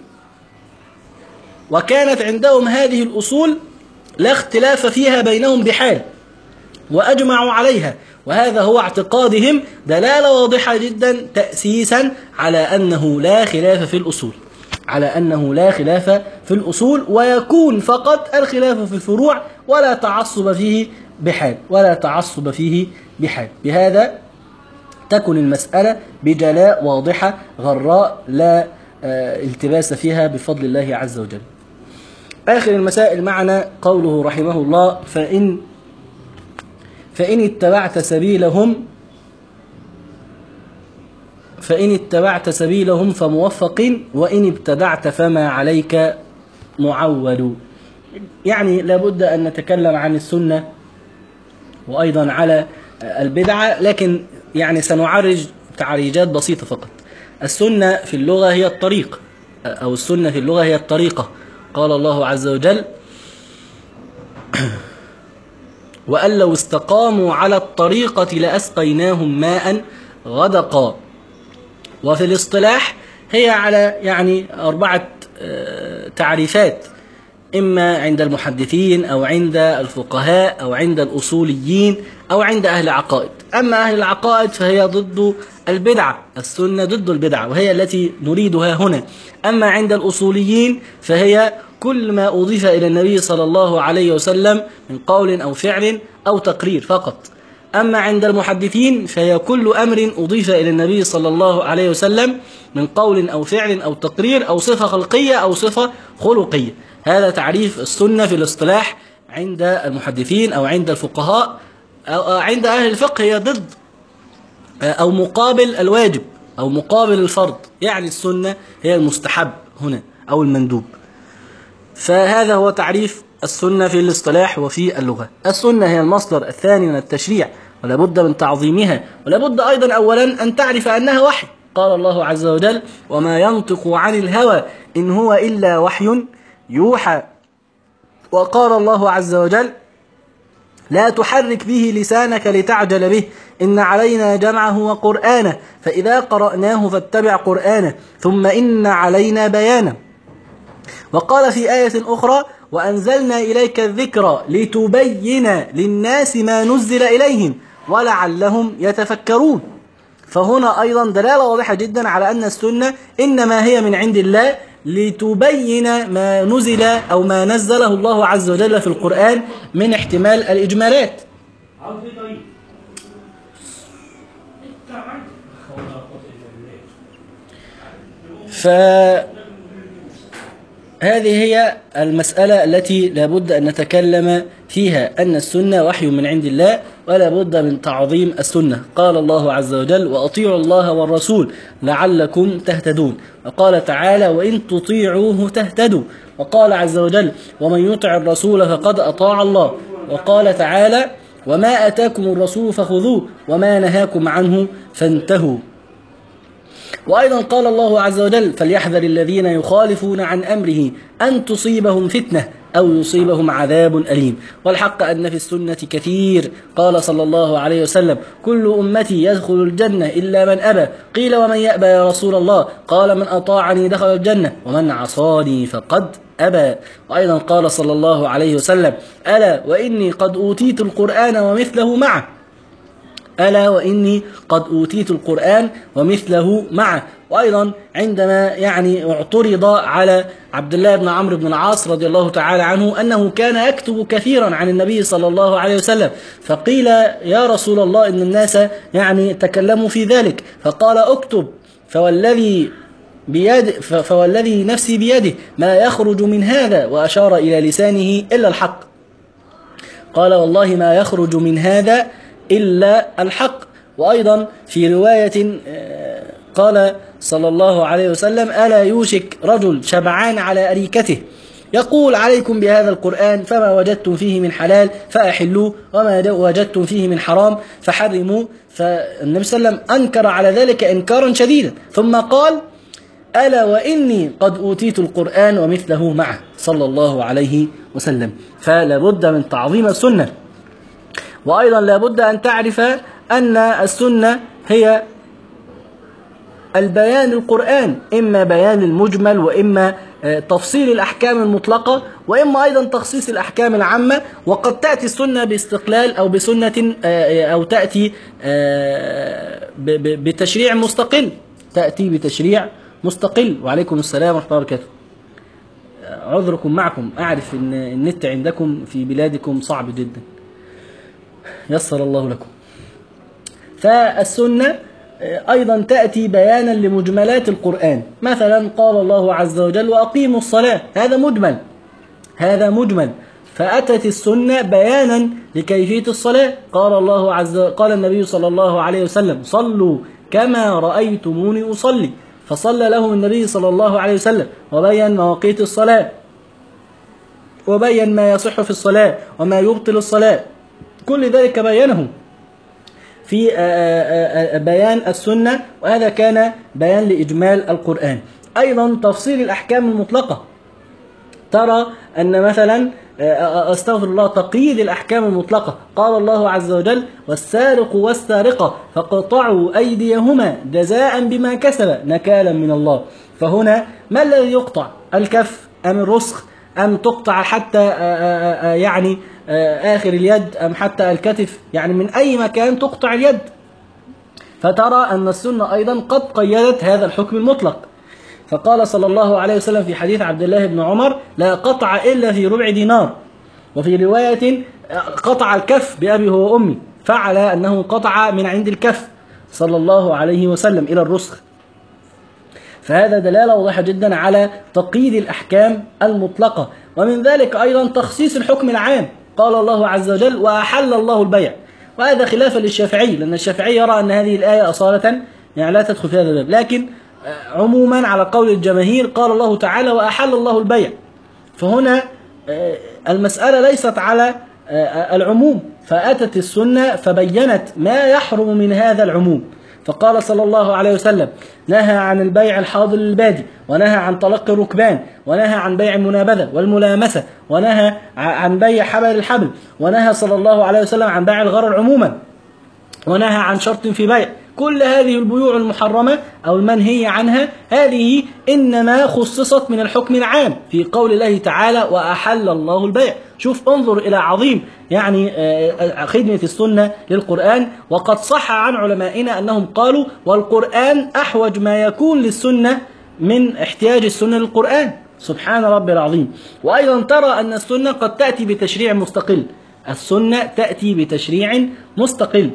وكانت عندهم هذه الأصول لا اختلاف فيها بينهم بحال، وأجمعوا عليها، وهذا هو اعتقادهم دلالة واضحة جدا تأسيسا على أنه لا خلاف في الأصول، على أنه لا خلاف في الأصول، ويكون فقط الخلاف في الفروع ولا تعصب فيه بحال، ولا تعصب فيه بحال. بهذا تكن المسألة بجلاء واضحة غراء لا التباس فيها بفضل الله عز وجل. آخر المسائل معنا قوله رحمه الله فإن فإن اتبعت سبيلهم فإن اتبعت سبيلهم فموفق وإن ابتدعت فما عليك معول. يعني لابد أن نتكلم عن السنة وأيضا على البدعة، لكن يعني سنعرج تعريجات بسيطة فقط. السنة في اللغة هي الطريق، أو السنة في اللغة هي الطريقة. قال الله عز وجل: وأن لو استقاموا على الطريقة لأسقيناهم ماء غدقا. وفي الاصطلاح هي على يعني أربعة تعريفات، إما عند المحدثين أو عند الفقهاء أو عند الأصوليين أو عند أهل العقائد. أما أهل العقائد فهي ضد البدعة، السنة ضد البدعة، وهي التي نريدها هنا. أما عند الأصوليين فهي كل ما أضيف إلى النبي صلى الله عليه وسلم من قول أو فعل أو تقرير فقط. أما عند المحدثين فهي كل أمر أضيف إلى النبي صلى الله عليه وسلم من قول أو فعل أو تقرير أو صفة خلقية أو صفة خلقية. هذا تعريف السنة في الاصطلاح عند المحدثين أو عند الفقهاء أو عند أهل الفقه. هي ضد أو مقابل الواجب أو مقابل الفرض، يعني السنة هي المستحب هنا أو المندوب. فهذا هو تعريف السنة في الاصطلاح وفي اللغة. السنة هي المصدر الثاني من التشريع، ولا بد من تعظيمها، ولا بد أيضا أولا أن تعرف أنها وحي. قال الله عز وجل: وما ينطق عن الهوى إن هو إلا وحي يوحى. وقال الله عز وجل: لا تحرك به لسانك لتعجل به إن علينا جمعه وقرآنه فإذا قرأناه فاتبع قرآنه ثم إن علينا بيانه. وقال في آية أخرى: وأنزلنا إليك الذكر لتبين للناس ما نزل إليهم ولعلهم يتفكرون. فهنا أيضا دلالة واضحة جدا على أن السنة إنما هي من عند الله لتبين ما نزل أو ما نزله الله عز وجل في القرآن من احتمال الإجمالات. فهذه هي المسألة التي لابد أن نتكلم فيها، أن السنة وحي من عند الله ولا بد من تعظيم السنة. قال الله عز وجل: وأطيعوا الله والرسول لعلكم تهتدون. وقال تعالى: وإن تطيعوه تهتدوا. وقال عز وجل: ومن يطع الرسول فقد أطاع الله. وقال تعالى: وما أتاكم الرسول فخذوه وما نهاكم عنه فانتهوا. وأيضا قال الله عز وجل: فليحذر الذين يخالفون عن أمره أن تصيبهم فتنة أو يصيبهم عذاب أليم. والحق أن في السنة كثير. قال صلى الله عليه وسلم: كل أمتي يدخل الجنة إلا من أبى. قيل: ومن يأبى يا رسول الله؟ قال: من أطاعني دخل الجنة ومن عصاني فقد أبى. وأيضا قال صلى الله عليه وسلم: ألا وإني قد أوتيت القرآن ومثله معه. ألا وإني قد أوتيت القرآن ومثله معه. وأيضا عندما يعني اعترض على عبد الله بن عمرو بن العاص رضي الله تعالى عنه أنه كان يكتب كثيرا عن النبي صلى الله عليه وسلم، فقيل: يا رسول الله إن الناس يعني تكلموا في ذلك. فقال: اكتب فوالذي بيد فوالذي نفسي بيده ما يخرج من هذا، وأشار إلى لسانه إلا الحق. قال: والله ما يخرج من هذا إلا الحق. وأيضا في رواية قال صلى الله عليه وسلم: ألا يوشك رجل شبعان على أريكته يقول: عليكم بهذا القرآن فما وجدتم فيه من حلال فأحلوه وما وجدتم فيه من حرام فحرموه. فالنبي صلى الله عليه وسلم أنكر على ذلك إنكارا شديدا، ثم قال: ألا وإني قد أوتيت القرآن ومثله معه صلى الله عليه وسلم. فلا بد من تعظيم السنة. وأيضا لا بد أن تعرف أن السنة هي البيان القرآن، إما بيان المجمل وإما تفصيل الأحكام المطلقة وإما أيضا تخصيص الأحكام العامة. وقد تأتي السنة باستقلال أو بسنة أو تأتي بتشريع مستقل، تأتي بتشريع مستقل. وعليكم السلام ورحمة الله وبركاته. عذركم معكم، أعرف أن النت عندكم في بلادكم صعب جدا، يسر الله لكم. فالسنة أيضا تأتي بيانا لمجملات القرآن. مثلا قال الله عز وجل: وأقيموا الصلاة. هذا مجمل، هذا مجمل. فأتت السنة بيانا لكيفية الصلاة. قال الله عز وجل، قال النبي صلى الله عليه وسلم: صلوا كما رأيتموني أصلي. فصلى لهم النبي صلى الله عليه وسلم وبين مواقيت الصلاة وبين ما يصح في الصلاة وما يبطل الصلاة. كل ذلك بينه في بيان السنة، وهذا كان بيان لإجمال القرآن. أيضا تفصيل الأحكام المطلقة، ترى أن مثلا أستغفر الله تقييد الأحكام المطلقة، قال الله عز وجل: والسارق والسارقة فاقطعوا أيديهما جزاء بما كسب نكالا من الله. فهنا ما الذي يقطع؟ الكف أم الرسخ أم تقطع حتى يعني آخر اليد أم حتى الكتف؟ يعني من أي مكان تقطع اليد. فترى أن السنة أيضا قد قيدت هذا الحكم المطلق، فقال صلى الله عليه وسلم في حديث عبد الله بن عمر: لا قطع إلا في ربع دينار. وفي رواية: قطع الكف بأبي هو أمي، فعل أنه قطع من عند الكف صلى الله عليه وسلم إلى الرسخ. فهذا دلالة واضحة جدا على تقييد الأحكام المطلقة. ومن ذلك أيضا تخصيص الحكم العام، قال الله عز وجل: وأحل الله البيع. وهذا خلافا للشافعي، لأن الشافعي يرى أن هذه الآية أصالة يعني لا تدخل في هذا الباب، لكن عموما على قول الجماهير قال الله تعالى: وأحل الله البيع. فهنا المسألة ليست على العموم، فأتت السنة فبينت ما يحرم من هذا العموم. فقال صلى الله عليه وسلم: نهى عن البيع الحاضر للبادي، ونهى عن تلقي الركبان، ونهى عن بيع المنابذة والملامسة، ونهى عن بيع حبل الحبل، ونهى صلى الله عليه وسلم عن بيع الغرر عموما، ونهى عن شرط في بيع. كل هذه البيوع المحرمة أو المنهية عنها هذه إنما خصصت من الحكم العام في قول الله تعالى: وأحل الله البيع. شوف، انظر إلى عظيم يعني خدمة السنة للقرآن. وقد صح عن علمائنا أنهم قالوا: والقرآن أحوج ما يكون للسنة من احتياج السنة للقرآن. سبحان ربي العظيم. وأيضا ترى أن السنة قد تأتي بتشريع مستقل، السنة تأتي بتشريع مستقل.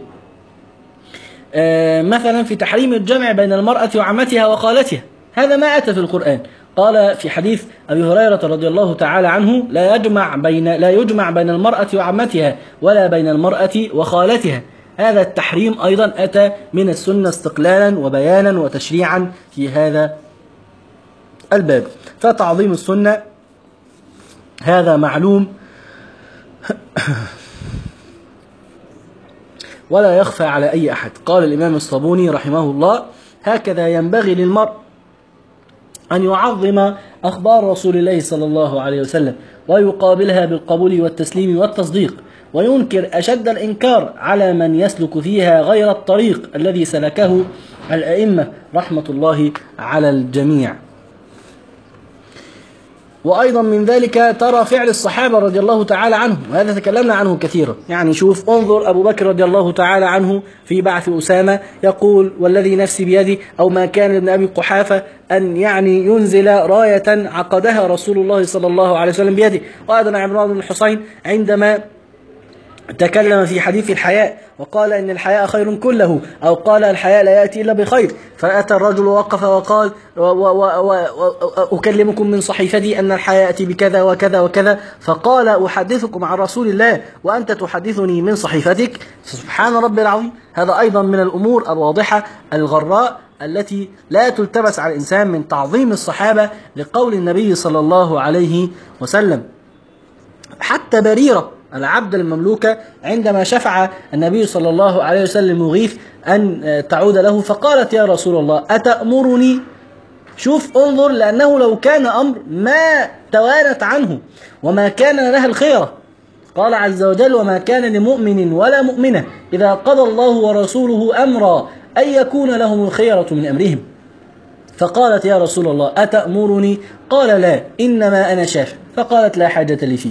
مثلا في تحريم الجمع بين المرأة وعمتها وخالتها، هذا ما أتى في القرآن. قال في حديث أبي هريرة رضي الله تعالى عنه: لا يجمع بين لا يجمع بين المرأة وعمتها ولا بين المرأة وخالتها. هذا التحريم أيضا أتى من السنة استقلالا وبيانا وتشريعا في هذا الباب. فتعظيم السنة هذا معلوم ولا يخفى على أي أحد. قال الإمام الصابوني رحمه الله: هكذا ينبغي للمرء أن يعظم أخبار رسول الله صلى الله عليه وسلم، ويقابلها بالقبول والتسليم والتصديق، وينكر أشد الإنكار على من يسلك فيها غير الطريق الذي سلكه الأئمة رحمة الله على الجميع. وأيضا من ذلك ترى فعل الصحابة رضي الله تعالى عنهم، وهذا تكلمنا عنه كثيرا. يعني شوف، انظر أبو بكر رضي الله تعالى عنه في بعث أسامة يقول: والذي نفسي بيده، أو ما كان لابن أبي قحافة أن يعني ينزل راية عقدها رسول الله صلى الله عليه وسلم بيده. وأيضا عمران بن الحصين عندما تكلم في حديث الحياء وقال إن الحياء خير كله، أو قال: الحياء لا يأتي إلا بخير. فأتى الرجل ووقف وقال: أكلمكم من صحيفتي أن الحياء يأتي بكذا وكذا وكذا. فقال: أحدثكم عن رسول الله وأنت تحدثني من صحيفتك. سبحان ربي العظيم. هذا أيضا من الأمور الواضحة الغراء التي لا تلتبس على الإنسان من تعظيم الصحابة لقول النبي صلى الله عليه وسلم. حتى بريرة العبد المملوكة عندما شفع النبي صلى الله عليه وسلم مغيث أن تعود له، فقالت: يا رسول الله أتأمرني؟ شوف، انظر، لأنه لو كان أمر ما توانت عنه وما كان لها الخيرة. قال عز وجل: وما كان لمؤمن ولا مؤمنة إذا قضى الله ورسوله أمرا أن يكون لهم الخيرة من أمرهم. فقالت: يا رسول الله أتأمرني؟ قال: لا، إنما أنا شافع. فقالت: لا حاجة لي فيه.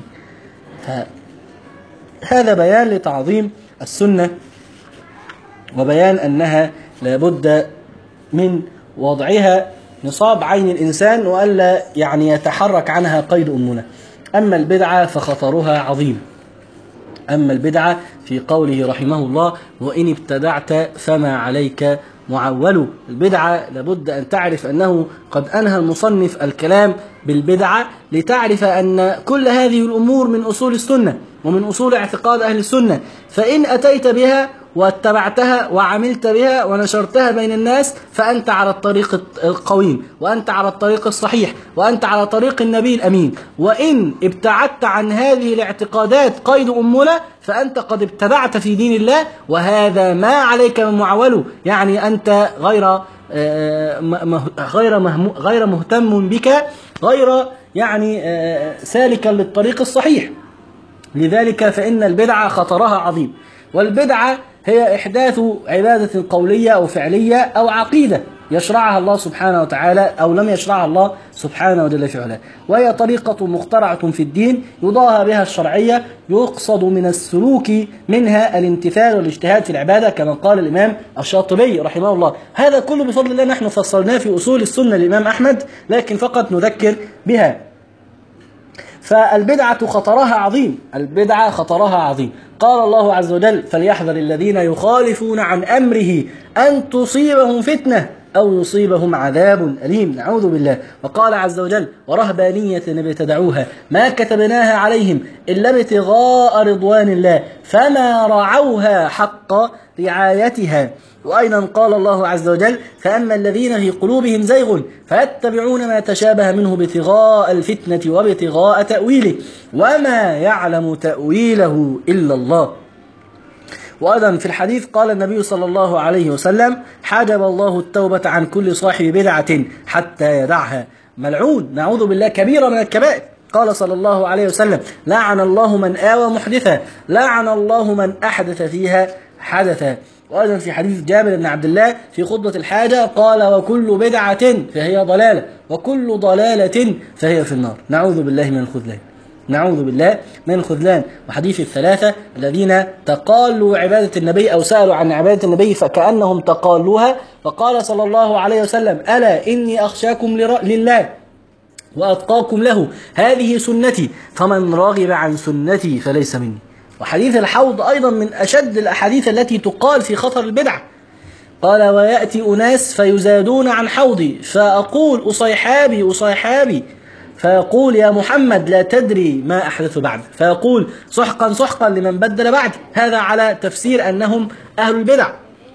هذا بيان لتعظيم السنة، وبيان أنها لابد من وضعها نصاب عين الإنسان، وألا يعني يتحرك عنها قيد أمنا. أما البدعة فخطرها عظيم. أما البدعة في قوله رحمه الله: وإن ابتدعت فما عليك معول. البدعة لابد أن تعرف أنه قد أنهى المصنف الكلام بالبدعة لتعرف أن كل هذه الأمور من أصول السنة ومن أصول اعتقاد أهل السنة، فإن أتيت بها واتبعتها وعملت بها ونشرتها بين الناس فأنت على الطريق القويم، وأنت على الطريق الصحيح، وأنت على طريق النبي الأمين. وإن ابتعدت عن هذه الاعتقادات قيد أمولة فأنت قد ابتدعت في دين الله، وهذا ما عليك من معوله، يعني أنت غير غير غير مهتم بك، غير يعني سالكا للطريق الصحيح. لذلك فإن البدعة خطرها عظيم، والبدعة هي إحداث عبادة قولية أو فعلية أو عقيدة يشرعها الله سبحانه وتعالى أو لم يشرعها الله سبحانه وجل في علاه، وهي طريقة مخترعة في الدين يضاهى بها الشرعية، يقصد من السلوك منها الامتثال والاجتهاد في العبادة، كما قال الإمام الشاطبي رحمه الله. هذا كله بفضل الله نحن فصلناه في أصول السنة للإمام أحمد، لكن فقط نذكر بها. فالبدعة خطرها عظيم، البدعة خطرها عظيم. قال الله عز وجل: فليحذر الذين يخالفون عن أمره أن تصيبهم فتنة أو يصيبهم عذاب أليم، نعوذ بالله. وقال عز وجل: ورهبانية ابتدعوها ما كتبناها عليهم إلا ابتغاء رضوان الله فما رعوها حق رعايتها. وأيضا قال الله عز وجل: فأما الذين في قلوبهم زيغ فيتبعون ما تشابه منه ابتغاء الفتنة وابتغاء تأويله وما يعلم تأويله إلا الله. وأيضا في الحديث قال النبي صلى الله عليه وسلم: حجب الله التوبة عن كل صاحب بدعة حتى يدعها، ملعون، نعوذ بالله، كبيرة من الكبائر. قال صلى الله عليه وسلم: لعن الله من آوى محدثا، لعن الله من أحدث فيها حدثا. وأيضا في حديث جابر بن عبد الله في خطبة الحاجة قال: وكل بدعة فهي ضلالة وكل ضلالة فهي في النار، نعوذ بالله من الخذلان، نعوذ بالله من الخذلان. وحديث الثلاثة الذين تقالوا عبادة النبي أو سألوا عن عبادة النبي فكأنهم تقالوها، فقال صلى الله عليه وسلم: ألا إني أخشاكم لله وأتقاكم له، هذه سنتي فمن رغب عن سنتي فليس مني. وحديث الحوض أيضا من أشد الأحاديث التي تقال في خطر البدع. قال: ويأتي أناس فيزادون عن حوضي فأقول أصيحابي أصيحابي، فيقول: يا محمد لا تدري ما أحدث بعد، فيقول: سحقا سحقا لمن بدل بعد. هذا على تفسير أنهم أهل البدع.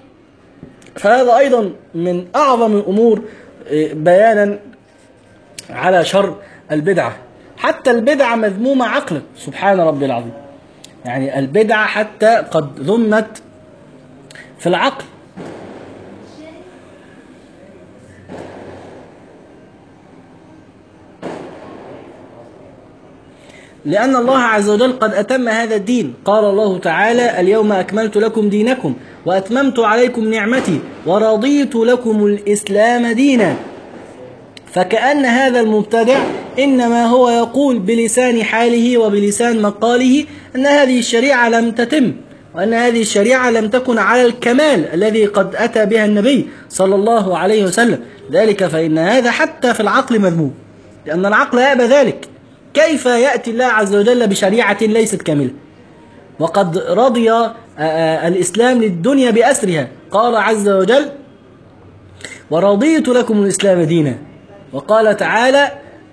فهذا أيضا من أعظم الأمور بيانا على شر البدعة. حتى البدعة مذمومة عقلا، سبحان ربي العظيم، يعني البدعة حتى قد ذمت في العقل. لأن الله عز وجل قد أتم هذا الدين. قال الله تعالى: اليوم أكملت لكم دينكم وأتممت عليكم نعمتي ورضيت لكم الإسلام دينا. فكأن هذا المبتدع إنما هو يقول بلسان حاله وبلسان مقاله أن هذه الشريعة لم تتم، وأن هذه الشريعة لم تكن على الكمال الذي قد أتى بها النبي صلى الله عليه وسلم. ذلك فإن هذا حتى في العقل مذموم، لأن العقل يأبى ذلك. كيف يأتي الله عز وجل بشريعة ليست كاملة وقد رضي الإسلام للدنيا بأسرها؟ قال عز وجل: ورضيت لكم الإسلام دينا. وقال تعالى: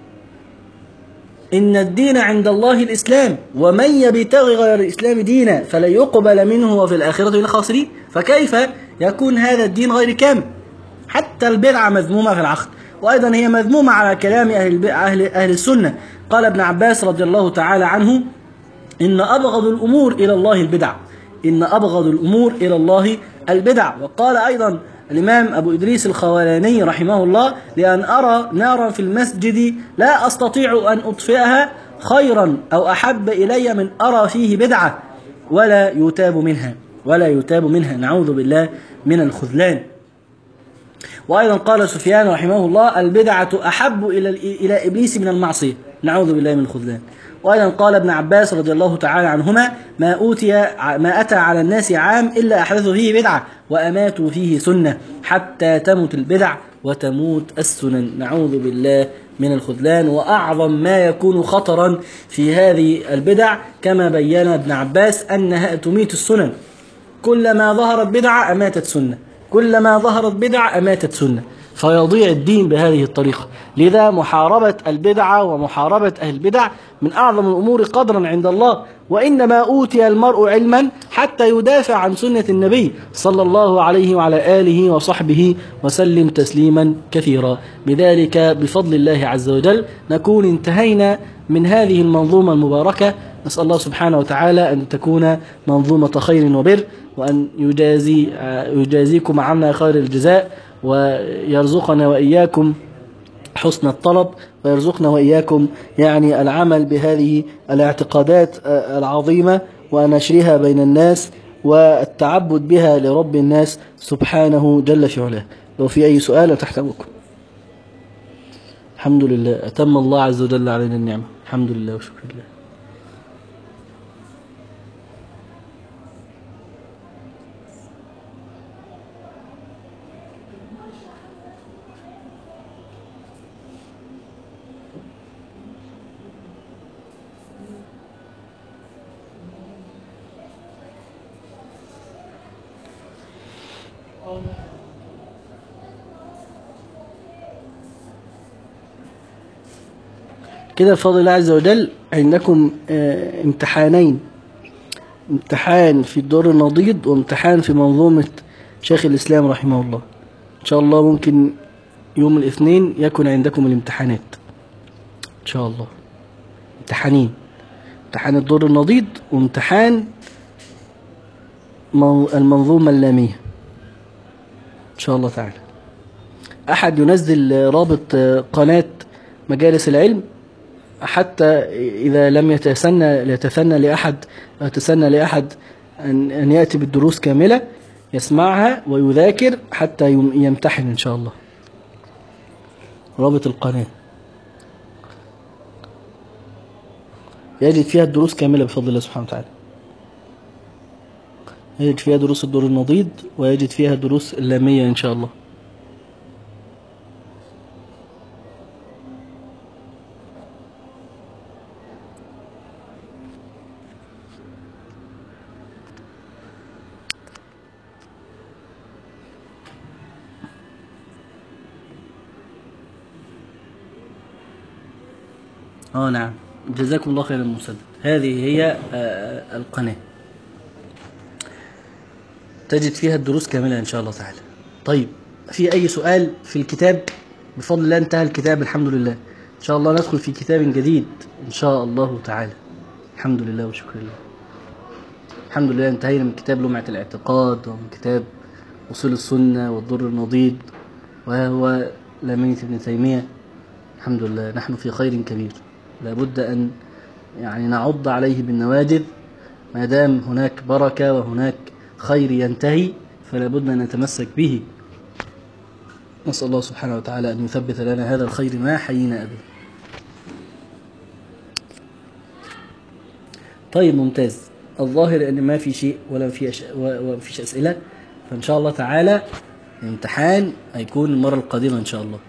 إن الدين عند الله الإسلام ومن يبتغي غير الإسلام دينا فلن يقبل منه وفي الآخرة من الخاسرين. فكيف يكون هذا الدين غير كامل؟ حتى البدعة مذمومة في العقل، وأيضا هي مذمومة على كلام أهل, أهل, أهل السنة. قال ابن عباس رضي الله تعالى عنه: إن أبغض الأمور إلى الله البدع، إن أبغض الأمور إلى الله البدع. وقال أيضا الإمام أبو إدريس الخولاني رحمه الله: لأن أرى نارا في المسجد لا أستطيع أن أطفئها خيرا أو أحب إلي من أرى فيه بدعة ولا يتاب منها ولا يتاب منها، نعوذ بالله من الخذلان. وأيضا قال سفيان رحمه الله: البدعة أحب إلى إلى إبليس من المعصية، نعوذ بالله من الخذلان. وأيضا قال ابن عباس رضي الله تعالى عنهما: ما أوتي ما أتى على الناس عام إلا أحدثوا فيه بدعة وأماتوا فيه سنة حتى تموت البدع وتموت السنن، نعوذ بالله من الخذلان. وأعظم ما يكون خطرا في هذه البدع كما بين ابن عباس أنها تميت السنن، كلما ظهرت بدعة أماتت سنة، كلما ظهرت بدعة أماتت سنة. فيضيع الدين بهذه الطريقة. لذا محاربة البدعة ومحاربة أهل البدع من أعظم الأمور قدرا عند الله، وإنما أوتي المرء علما حتى يدافع عن سنة النبي صلى الله عليه وعلى آله وصحبه وسلم تسليما كثيرا. بذلك بفضل الله عز وجل نكون انتهينا من هذه المنظومة المباركة. نسأل الله سبحانه وتعالى أن تكون منظومة خير وبر، وأن يجازي يجازيكم عنا خير الجزاء، ويرزقنا وإياكم حسن الطلب، ويرزقنا وإياكم يعني العمل بهذه الاعتقادات العظيمة ونشرها بين الناس والتعبد بها لرب الناس سبحانه جل في علاه. لو في أي سؤال تحت أمركم. الحمد لله، أتم الله عز وجل علينا النعمة. الحمد لله وشكر الله. كده بفضل الله عز وجل عندكم اه امتحانين، امتحان في الدور النضيد وامتحان في منظومة شيخ الإسلام رحمه الله. إن شاء الله ممكن يوم الاثنين يكون عندكم الامتحانات إن شاء الله، امتحانين، امتحان الدور النضيد وامتحان المنظومة اللامية إن شاء الله تعالى. أحد ينزل رابط قناة مجالس العلم حتى إذا لم يتسنى يتثنى لأحد يتسنى لأحد أن أن يأتي بالدروس كاملة يسمعها ويذاكر حتى يمتحن إن شاء الله. رابط القناة يجد فيها الدروس كاملة بفضل الله سبحانه وتعالى، يجد فيها دروس الدور النضيد ويجد فيها دروس اللامية إن شاء الله. اه نعم، جزاكم الله خيرا مسدد. هذه هي آه القناة تجد فيها الدروس كاملة إن شاء الله تعالى. طيب، في أي سؤال في الكتاب؟ بفضل الله انتهى الكتاب الحمد لله. إن شاء الله ندخل في كتاب جديد إن شاء الله تعالى. الحمد لله وشكر الله. الحمد لله انتهينا من كتاب لمعة الاعتقاد، ومن كتاب أصول السنة والضر النضيد، وهو لامية ابن تيمية. الحمد لله نحن في خير كبير، لابد أن يعني نعض عليه بالنواجذ. ما دام هناك بركة وهناك خير ينتهي فلا بد أن نتمسك به. نسأل الله سبحانه وتعالى أن يثبت لنا هذا الخير ما حيينا أبدا. طيب ممتاز. الظاهر أن ما في شيء ولا في أش... وما فيش أسئلة، فإن شاء الله تعالى الامتحان هيكون المرة القادمة إن شاء الله.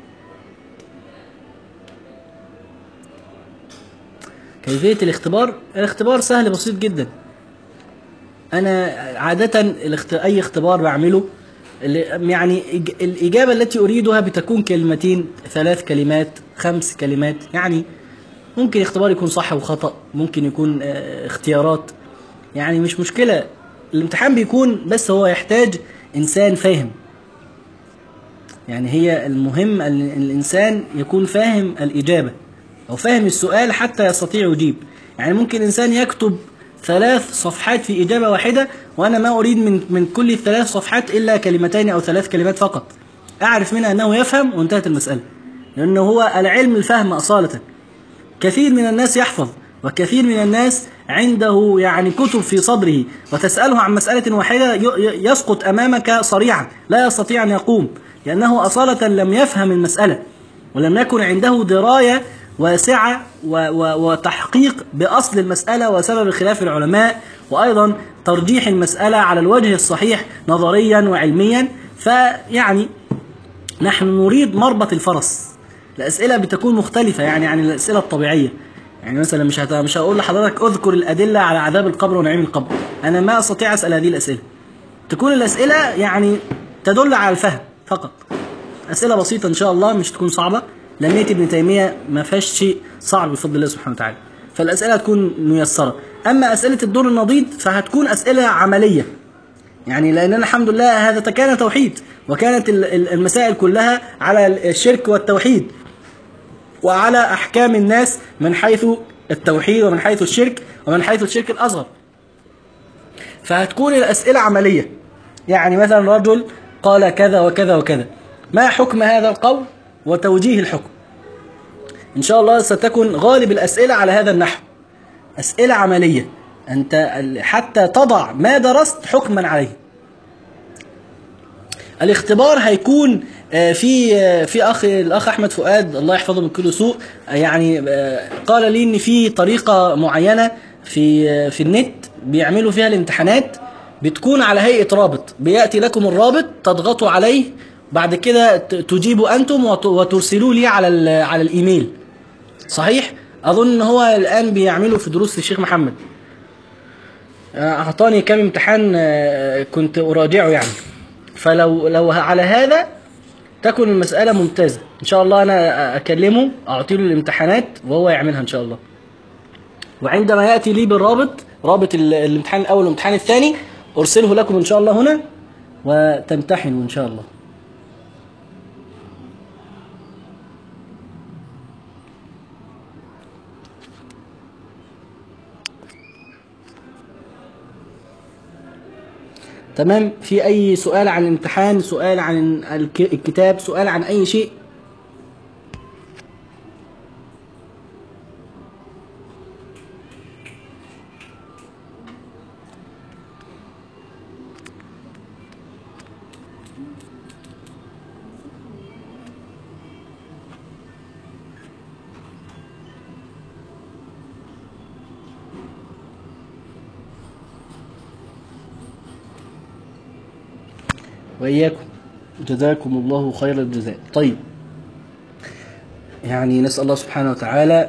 كيفية الاختبار؟ الاختبار سهل بسيط جدا. أنا عادة الاخت... أي اختبار بعمله يعني الإجابة التي أريدها بتكون كلمتين، ثلاث كلمات، خمس كلمات. يعني ممكن اختبار يكون صح وخطأ، ممكن يكون اختيارات، يعني مش مشكلة. الامتحان بيكون بس هو يحتاج إنسان فاهم. يعني هي المهم أن الإنسان يكون فاهم الإجابة أو فاهم السؤال حتى يستطيع يجيب. يعني ممكن إنسان يكتب ثلاث صفحات في إجابة واحدة، وأنا ما أريد من من كل الثلاث صفحات إلا كلمتين أو ثلاث كلمات فقط، أعرف منها أنه يفهم وانتهت المسألة. لأنه هو العلم الفهم أصالة. كثير من الناس يحفظ، وكثير من الناس عنده يعني كتب في صدره، وتسأله عن مسألة واحدة يسقط أمامك صريعا، لا يستطيع أن يقوم، لأنه أصالة لم يفهم المسألة، ولم يكن عنده دراية واسعة وتحقيق بأصل المسألة وسبب خلاف العلماء، وأيضا ترجيح المسألة على الوجه الصحيح نظريا وعلميا. فيعني نحن نريد مربط الفرس. الأسئلة بتكون مختلفة يعني عن الأسئلة الطبيعية. يعني مثلا مش هت... مش هقول لحضرتك اذكر الأدلة على عذاب القبر ونعيم القبر، أنا ما أستطيع أسأل هذه الأسئلة. تكون الأسئلة يعني تدل على الفهم فقط. أسئلة بسيطة إن شاء الله، مش تكون صعبة، لأن ابن تيمية ما فيهاش شيء صعب بفضل الله سبحانه وتعالى، فالأسئلة هتكون ميسرة. أما أسئلة الدور النضيد فهتكون أسئلة عملية، يعني لأننا الحمد لله هذا كان توحيد، وكانت المسائل كلها على الشرك والتوحيد وعلى أحكام الناس من حيث التوحيد ومن حيث الشرك ومن حيث الشرك الأصغر. فهتكون الأسئلة عملية، يعني مثلا رجل قال كذا وكذا وكذا، ما حكم هذا القول وتوجيه الحكم. إن شاء الله ستكون غالب الأسئلة على هذا النحو، أسئلة عملية، أنت حتى تضع ما درست حكما عليه. الاختبار هيكون في في اخ الاخ احمد فؤاد الله يحفظه من كل سوء، يعني قال لي ان في طريقه معينه في في النت بيعملوا فيها الامتحانات، بتكون على هيئه رابط، بياتي لكم الرابط تضغطوا عليه، بعد كده تجيبوا انتم وترسلوا لي على على الايميل. صحيح؟ اظن ان هو الان بيعملوا في دروس الشيخ محمد، اعطاني كام امتحان كنت اراجعه يعني. فلو لو على هذا تكون المسألة ممتازة إن شاء الله. أنا أكلمه أعطيه الامتحانات وهو يعملها إن شاء الله، وعندما يأتي لي بالرابط، رابط الامتحان الأول والامتحان الثاني، أرسله لكم إن شاء الله هنا وتمتحنوا إن شاء الله. تمام. في أي سؤال عن الامتحان، سؤال عن الكتاب، سؤال عن أي شيء؟ وإياكم، جزاكم الله خير الجزاء. طيب، يعني نسأل الله سبحانه وتعالى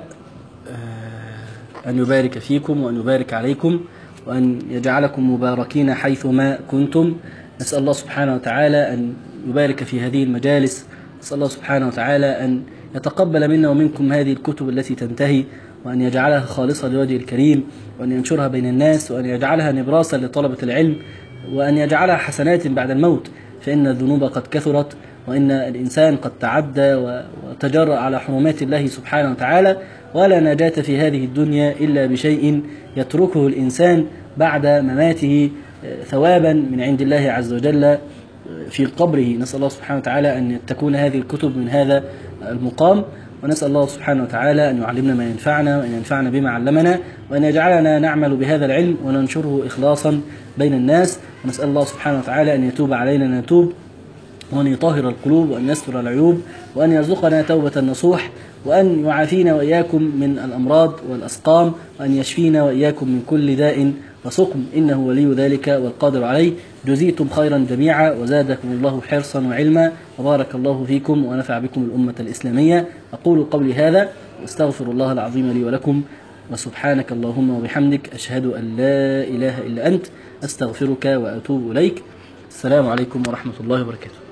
أن يبارك فيكم وأن يبارك عليكم وأن يجعلكم مباركين حيثما كنتم. نسأل الله سبحانه وتعالى أن يبارك في هذه المجالس، نسأل الله سبحانه وتعالى أن يتقبل منا ومنكم هذه الكتب التي تنتهي، وأن يجعلها خالصة لوجه الكريم، وأن ينشرها بين الناس، وأن يجعلها نبراسا لطلبة العلم، وأن يجعلها حسنات بعد الموت، فإن الذنوب قد كثرت، وإن الإنسان قد تعدى وتجرأ على حرمات الله سبحانه وتعالى، ولا نجاة في هذه الدنيا إلا بشيء يتركه الإنسان بعد مماته ثوابا من عند الله عز وجل في قبره. نسأل الله سبحانه وتعالى أن تكون هذه الكتب من هذا المقام، ونسأل الله سبحانه وتعالى أن يعلمنا ما ينفعنا، وأن ينفعنا بما علمنا، وأن يجعلنا نعمل بهذا العلم وننشره إخلاصا بين الناس. ونسأل الله سبحانه وتعالى أن يتوب علينا نتوب، وأن يطهر القلوب، وأن يستر العيوب، وأن يرزقنا توبة نصوح، وأن يعافينا وإياكم من الأمراض والأسقام، وأن يشفينا وإياكم من كل داء وسقم، إنه ولي ذلك والقادر عليه. جزيتم خيرا جميعا، وزادكم الله حرصا وعلما، وبارك الله فيكم ونفع بكم الأمة الإسلامية. أقول قولي هذا واستغفر الله العظيم لي ولكم، وسبحانك اللهم وبحمدك، أشهد أن لا إله إلا أنت، أستغفرك وأتوب إليك. السلام عليكم ورحمة الله وبركاته.